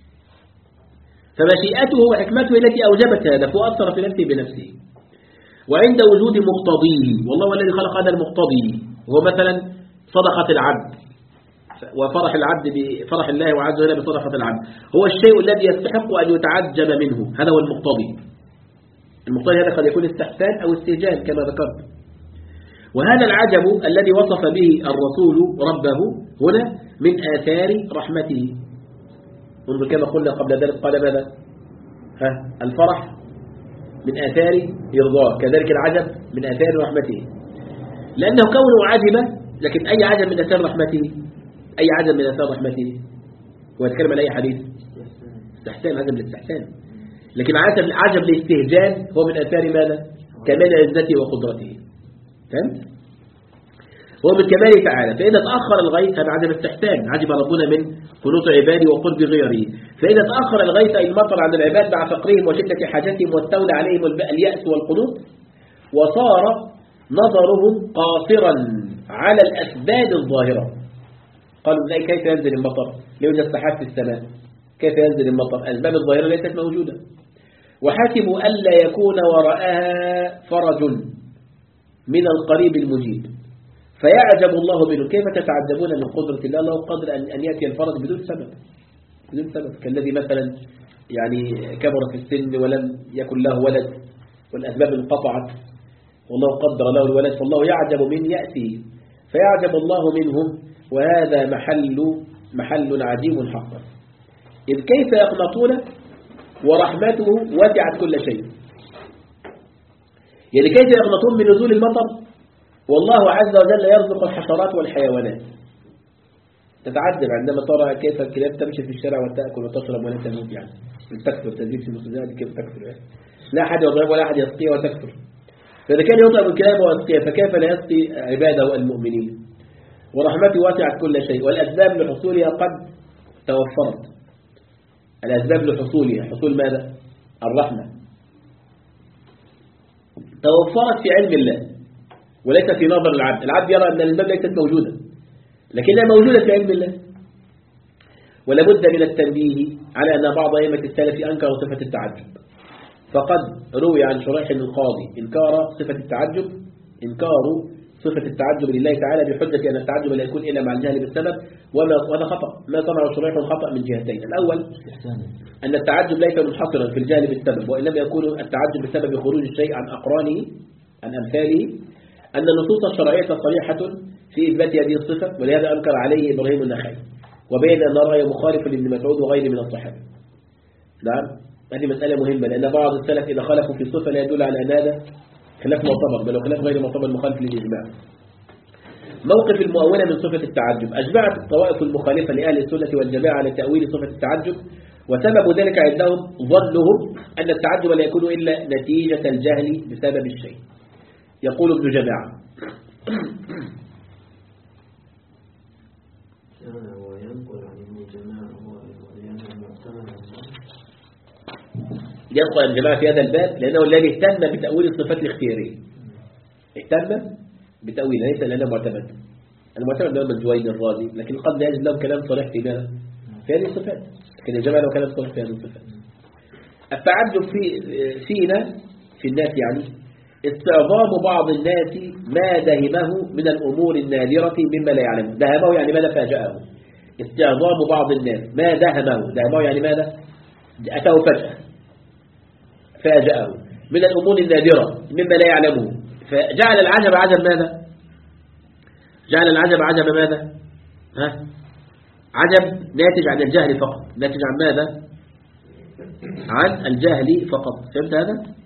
فمشيئته وحكمته التي أوجبت هذا فأثر في نفسه بنفسه. وعند وجود مقتضيه، والله الذي خلق هذا المقتضي، هو مثلا صدقة العبد وفرح العبد بفرح الله عز وجل بصدقة العبد، هو الشيء الذي يستحق أن يتعجب منه، هذا هو المقتضي. المقتضي هذا قد يكون استحسان أو استهجان كما ذكرت. وهذا العجب الذي وصف به الرسول ربه هنا من آثار رحمته. انظر كما قلنا قبل ذلك، قال ماذا؟ ها الفرح من آثار إرضاه، كذلك العجب من آثار رحمته، لأنه كونه عجب، لكن أي عجب من آثار رحمته؟ أي عجب من آثار رحمته؟ هو يتكلم عن أي حديث؟ استحسان، عجب للاستحسان. لكن عجب عجب للاستهجان هو من آثار ماذا؟ كمال عزته وقدرته. فهمت؟ هو من كماله تعالى. فإذا تأخر الغيث هذا عجب استحسان، عجب ربنا من قنوط عباده وقرب غيره. فإذا تأخر الغيث أي المطر عن العباد مع فقرهم وشدة حاجتهم واستولى عليهم اليأس والقنوط، وصار نظرهم قاصرا على الأسباب الظاهرة. قالوا ازاي كيف ينزل المطر؟ ليوجد سحاب في السماء، كيف ينزل المطر؟ الأسباب الظاهرة ليست موجودة. وحسبوا ألا يكون وراءها فرج من القريب المجيب، فيعجب الله منه. كيف تتعجبون من قدرة الله؟ الله قادر أن يأتي الفرج بدون سبب، بدون سبب، كالذي مثلا يعني كبر في السن ولم يكن له ولد والأسباب انقطعت والله قدر له الولد، فالله يعجب من يأتي، فيعجب الله منهم وهذا محل محل عجيب حقا. إذ كيف يقنطون ورحمته وسعت كل شيء؟ يعني كيف يقنطون من نزول المطر والله عز وجل يرزق الحشرات والحيوانات؟ تتعجب عندما ترى كيف الكلاب تمشي في الشارع وتأكل وتشرب ولا تموت، يعني تكثر تزيد في المسجد كيف تكثر يعني. لا أحد يضرب ولا أحد يسقيها وتكثر. فإذا كان يطعم الكلاب ويسقيها فكيف لا يسقي عباده المؤمنين؟ ورحمته وسعت كل شيء والأسباب لحصولها قد توفرت. الأسباب لحصولها حصول ماذا؟ الرحمة توفرت في علم الله وليس في نظر العبد. العبد يرى أن الأسباب ليست موجودة لكنها موجودة في علم الله. ولا بد من التنبيه على أن بعض أئمة السلف أنكر صفة التعجب، فقد روي عن شريح القاضي إنكار صفة التعجب إنكار صفة التعجب لله تعالى بحجة أن التعجب لا يكون إلا مع الجهل بالسبب، وهذا خطأ. ما صنع شريح خطأ من جهتين. الأول أن التعجب ليس منحصرا في الجهل بالسبب، وإنما يكون التعجب بسبب خروج الشيء عن أقرانه عن أمثاله. أن النصوص الشرعية صريحة في إثبات هذه الصفة، ولهذا أنكر عليه إبراهيم النخعي وبين أن رأيه مخالف لابن مسعود وغيره من الصحابة. نعم، هذه مسألة مهمة لأن بعض السلف إذا خالفوا في صفة لا يدل على أن هذا خلاف معتبر، بل خلاف غير معتبر مخالف للإجماع. موقف المؤولة من صفة التعجب. أجمعت الطوائف المخالفة لأهل السنة والجماعة على تأويل صفة التعجب، وسبب ذلك عندهم ظنهم أن التعجب لا يكون إلا نتيجة الجهل بسبب الشيء. يقول ابن جماعة يدخل الجماعة في هذا الباب لأنه الذي اهتم بتأويل الصفات الاختيارية، اهتم بتأويل ليس لأنه معتمد. المعتمد هو الجويني الرازي، لكن قد لا يجد لهم كلام صريح في ماذا؟ في هذه الصفات، لكن الجماعة له كلام صريح في هذه الصفات. التعجب في فينا في الناس يعني استعظام بعض الناس ما دهمه من الأمور النادرة مما لا يعلمه. دهمه يعني ماذا؟ فاجأه. استعظام بعض الناس ما دهمه، دهمه يعني ماذا؟ أتاه فجأة فاجأه من الأمور النادرة مما لا يعلمه، فجعل العجب عجب ماذا؟ جعل العجب عجب ماذا؟ ها؟ عجب ناتج عن الجهل فقط. ناتج عن ماذا؟ عن الجهل فقط. فهمت هذا؟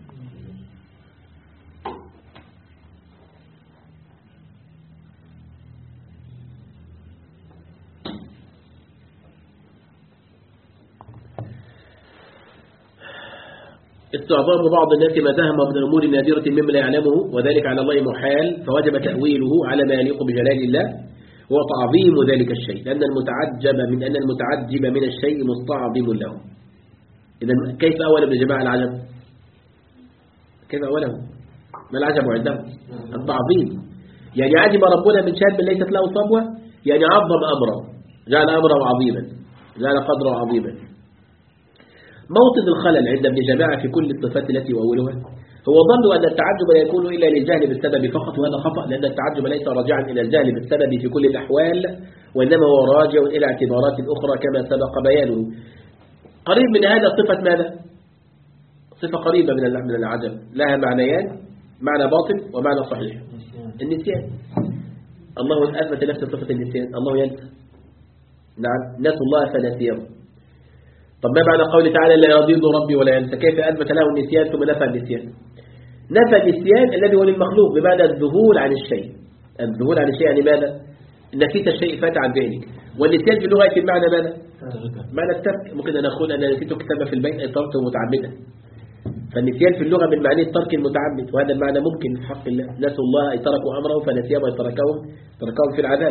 استعظام بعض الناس ما دهم من الأمور النادرة مما لا يعلمه، وذلك على الله محال، فوجب تأويله على ما يليق بجلال الله وتعظيم ذلك الشيء، لأن المتعجب من أن المتعجب من الشيء مستعظم له. إذا كيف أول ابن جماعة العجب؟ كيف أوله؟ ما العجب عنده؟ التعظيم. يعني عجب ربنا من شاب ليست له صبوة، يعني عظم أمره، جعل أمره عظيما، جعل قدره عظيما. موطن الخلل عند ابن جماعة في كل الصفات التي يؤولها هو ظن أن التعجب لا يكون إلا للجهل بالسبب فقط، وهذا خطأ، لأن التعجب ليس راجعا إلى الجهل بالسبب في كل الأحوال، وإنما هو راجع إلى اعتبارات أخرى كما سبق بيانه. قريب من هذا صفة ماذا؟ صفة قريبة من من العجب، لها معنيان، معنى باطن ومعنى صحيح. النسيان. الله أثبت نفس صفة النسيان، الله ينسى. نعم، نسوا الله فنسيهم. طب ما معنى قوله تعالى لا يضل ربي ولا ينسى؟ كيف أثبت له النسيان ثم نفى النسيان؟ نفى النسيان الذي هو للمخلوق بمعنى الذهول عن الشيء. الذهول عن الشيء يعني ماذا؟ نسيت الشيء فات عن ذهنك. والنسيان في اللغة في المعنى ماذا؟ معنى الترك. ممكن أن أقول أنا نسيت كتابة في البيت أي تركته متعمدا. فالنسيان في اللغة من معنى الترك المتعمد، وهذا المعنى ممكن في حق الله. نسوا الله أي تركوا أمره فنسيهم أي تركهم تركهم في العذاب.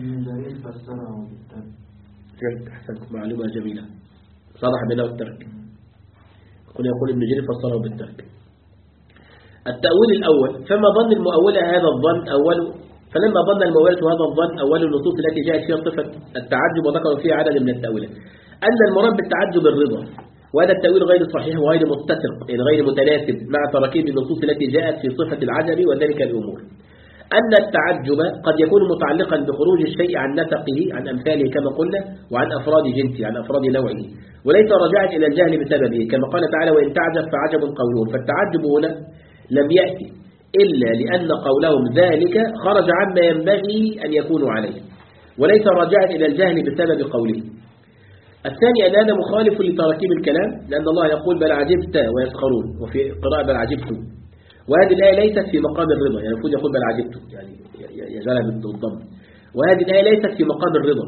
أحسنت، معلومة جميلة. صرح بينه الترك. كنا يقول ابن جرير فسره بالترك. التأويل الأول، فما ظن المؤولة هذا الظن أول فلما ظن المؤولة هذا الظن أول النصوص التي جاءت فيها صفة التعجب وذكروا فيها عدد من التأويلات أن المراد بالتعجب الرضا، وهذا التأويل غير صحيح وغير متسق، يعني غير متناسب مع تراكيب النصوص التي جاءت في صفة العجب وذلك الأمور. أن التعجب قد يكون متعلقا بخروج الشيء عن نسقه عن أمثاله كما قلنا، وعن أفراد جنسه عن أفراد نوعه، وليس راجعا إلى الجهل بسببه كما قال تعالى وإن تعجب فعجب قولهم. فالتعجب هنا لم يأتي إلا لأن قولهم ذلك خرج عما ينبغي أن يكونوا عليه، وليس راجعا إلى الجهل بسبب قوله. الثاني أن هذا مخالف لتراكيب الكلام، لأن الله يقول بل عجبت ويسخرون، وفي قراءة بل عجبت، وهذه الآية ليست في مقام الرضا، يعني المفروض يقول بل عجبت، يعني يجعلها بالضم، وهذه الآية ليست في مقام الرضا،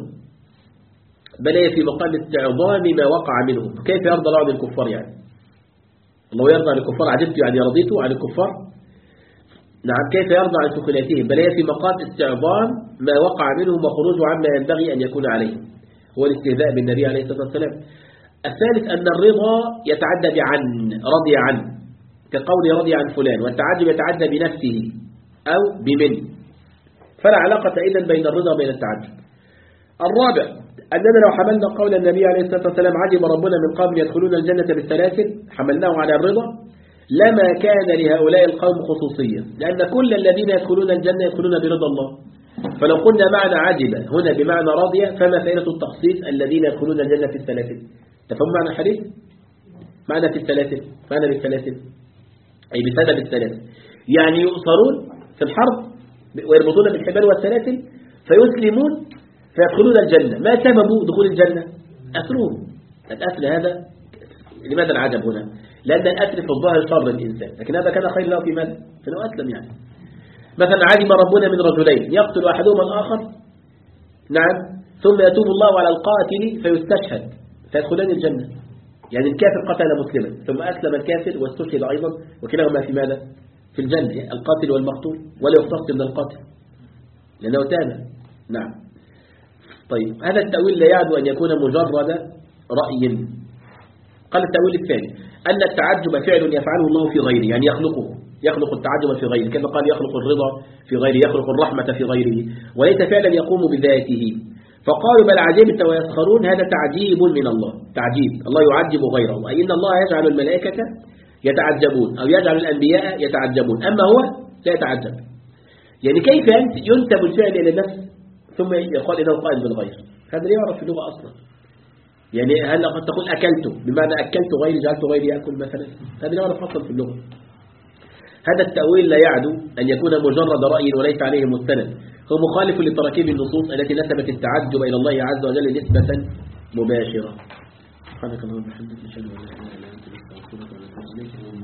بل هي في مقام استعظام ما وقع منهم. كيف يرضى الله عن الكفار؟ يعني الله يرضى عن الكفار، عجبت يعني رضيت عن الكفار؟ نعم، كيف يرضى عن سكناتهم؟ بل هي في مقام استعظام ما وقع منهم وخروج عما ينبغي أن يكون عليه، هو الاستهزاء بالنبي عليه الصلاة والسلام. الثالث أن الرضا يتعدى بعن، رضي عنه، كقول رضي عن فلان، والتعجب يتعدى بنفسه أو بمن، فلا علاقة إذن بين الرضا وبين التعجب. الرابع أننا لو حملنا قول النبي عليه الصلاة والسلام عجب ربنا من قوم يدخلون الجنة بالسلاسل، حملناه على الرضا، لما كان لهؤلاء القوم خصوصية، لأن كل الذين يدخلون الجنة يدخلون برضا الله. فلو قلنا معنى عجب هنا بمعنى راضية، فما فائدة التخصيص الذين يدخلون الجنة في السلاسل؟ تفهم معنى الحديث؟ معنى في السلاسل، معنى بالسلاسل أي بسبب السلاسل، يعني يؤصرون في الحرب ويربطون بالحبال والسلاسل فيسلمون فيدخلون الجنة. ما سبب دخول الجنة؟ أسرهم. الأسر هذا لماذا العجب هنا؟ لأن الأسر في الظاهر شر الإنسان، لكن هذا كان خير له في ماذا؟ فلو أسلم يعني. مثلا عجب ربنا من رجلين يقتل أحدهما الآخر، نعم، ثم يتوب الله على القاتل فيستشهد فيدخلان الجنة. يعني الكافر قتل مسلما ثم أسلم الكافر واستشهد أيضا، وكلاهما في ماذا؟ في الجنة، يعني القاتل والمقتول، ولا يختص من القاتل لأنه تاب. نعم. طيب هذا التأويل لا يعد أن يكون مجرد رأي. قال التأويل الثاني أن التعجب فعل يفعله الله في غيره، يعني يخلقه، يخلق التعجب في غيره، كما قال يخلق الرضا في غيره، يخلق الرحمة في غيره، وليس فعلا يقوم بذاته. فقالوا بل عجبت ويسخرون، هذا تعجيب من الله، تعجيب، الله يعجب غيره، أي إن الله يجعل الملائكة يتعجبون أو يجعل الأنبياء يتعجبون، أما هو لا يتعجب. يعني كيف ينسب الفعل إلى النفس ثم يقال إنه قائم بالغير؟ هذا لا يعرف في اللغة أصلا. يعني هل قد تقول أكلت بمعنى أكلت غيري، جعلت غيري يأكل مثلا؟ هذا لا يعرف أصلا في اللغة. هذا التأويل لا يعدو أن يكون مجرد رأي وليس عليه مستند، هو مخالف لتراكيب النصوص التي نسبت التعجب إلى الله عز وجل نسبة مباشرة. سبحانك اللهم وبحمدك، نشهد أن لا إله إلا أنت، نستغفرك ونتوب إليك.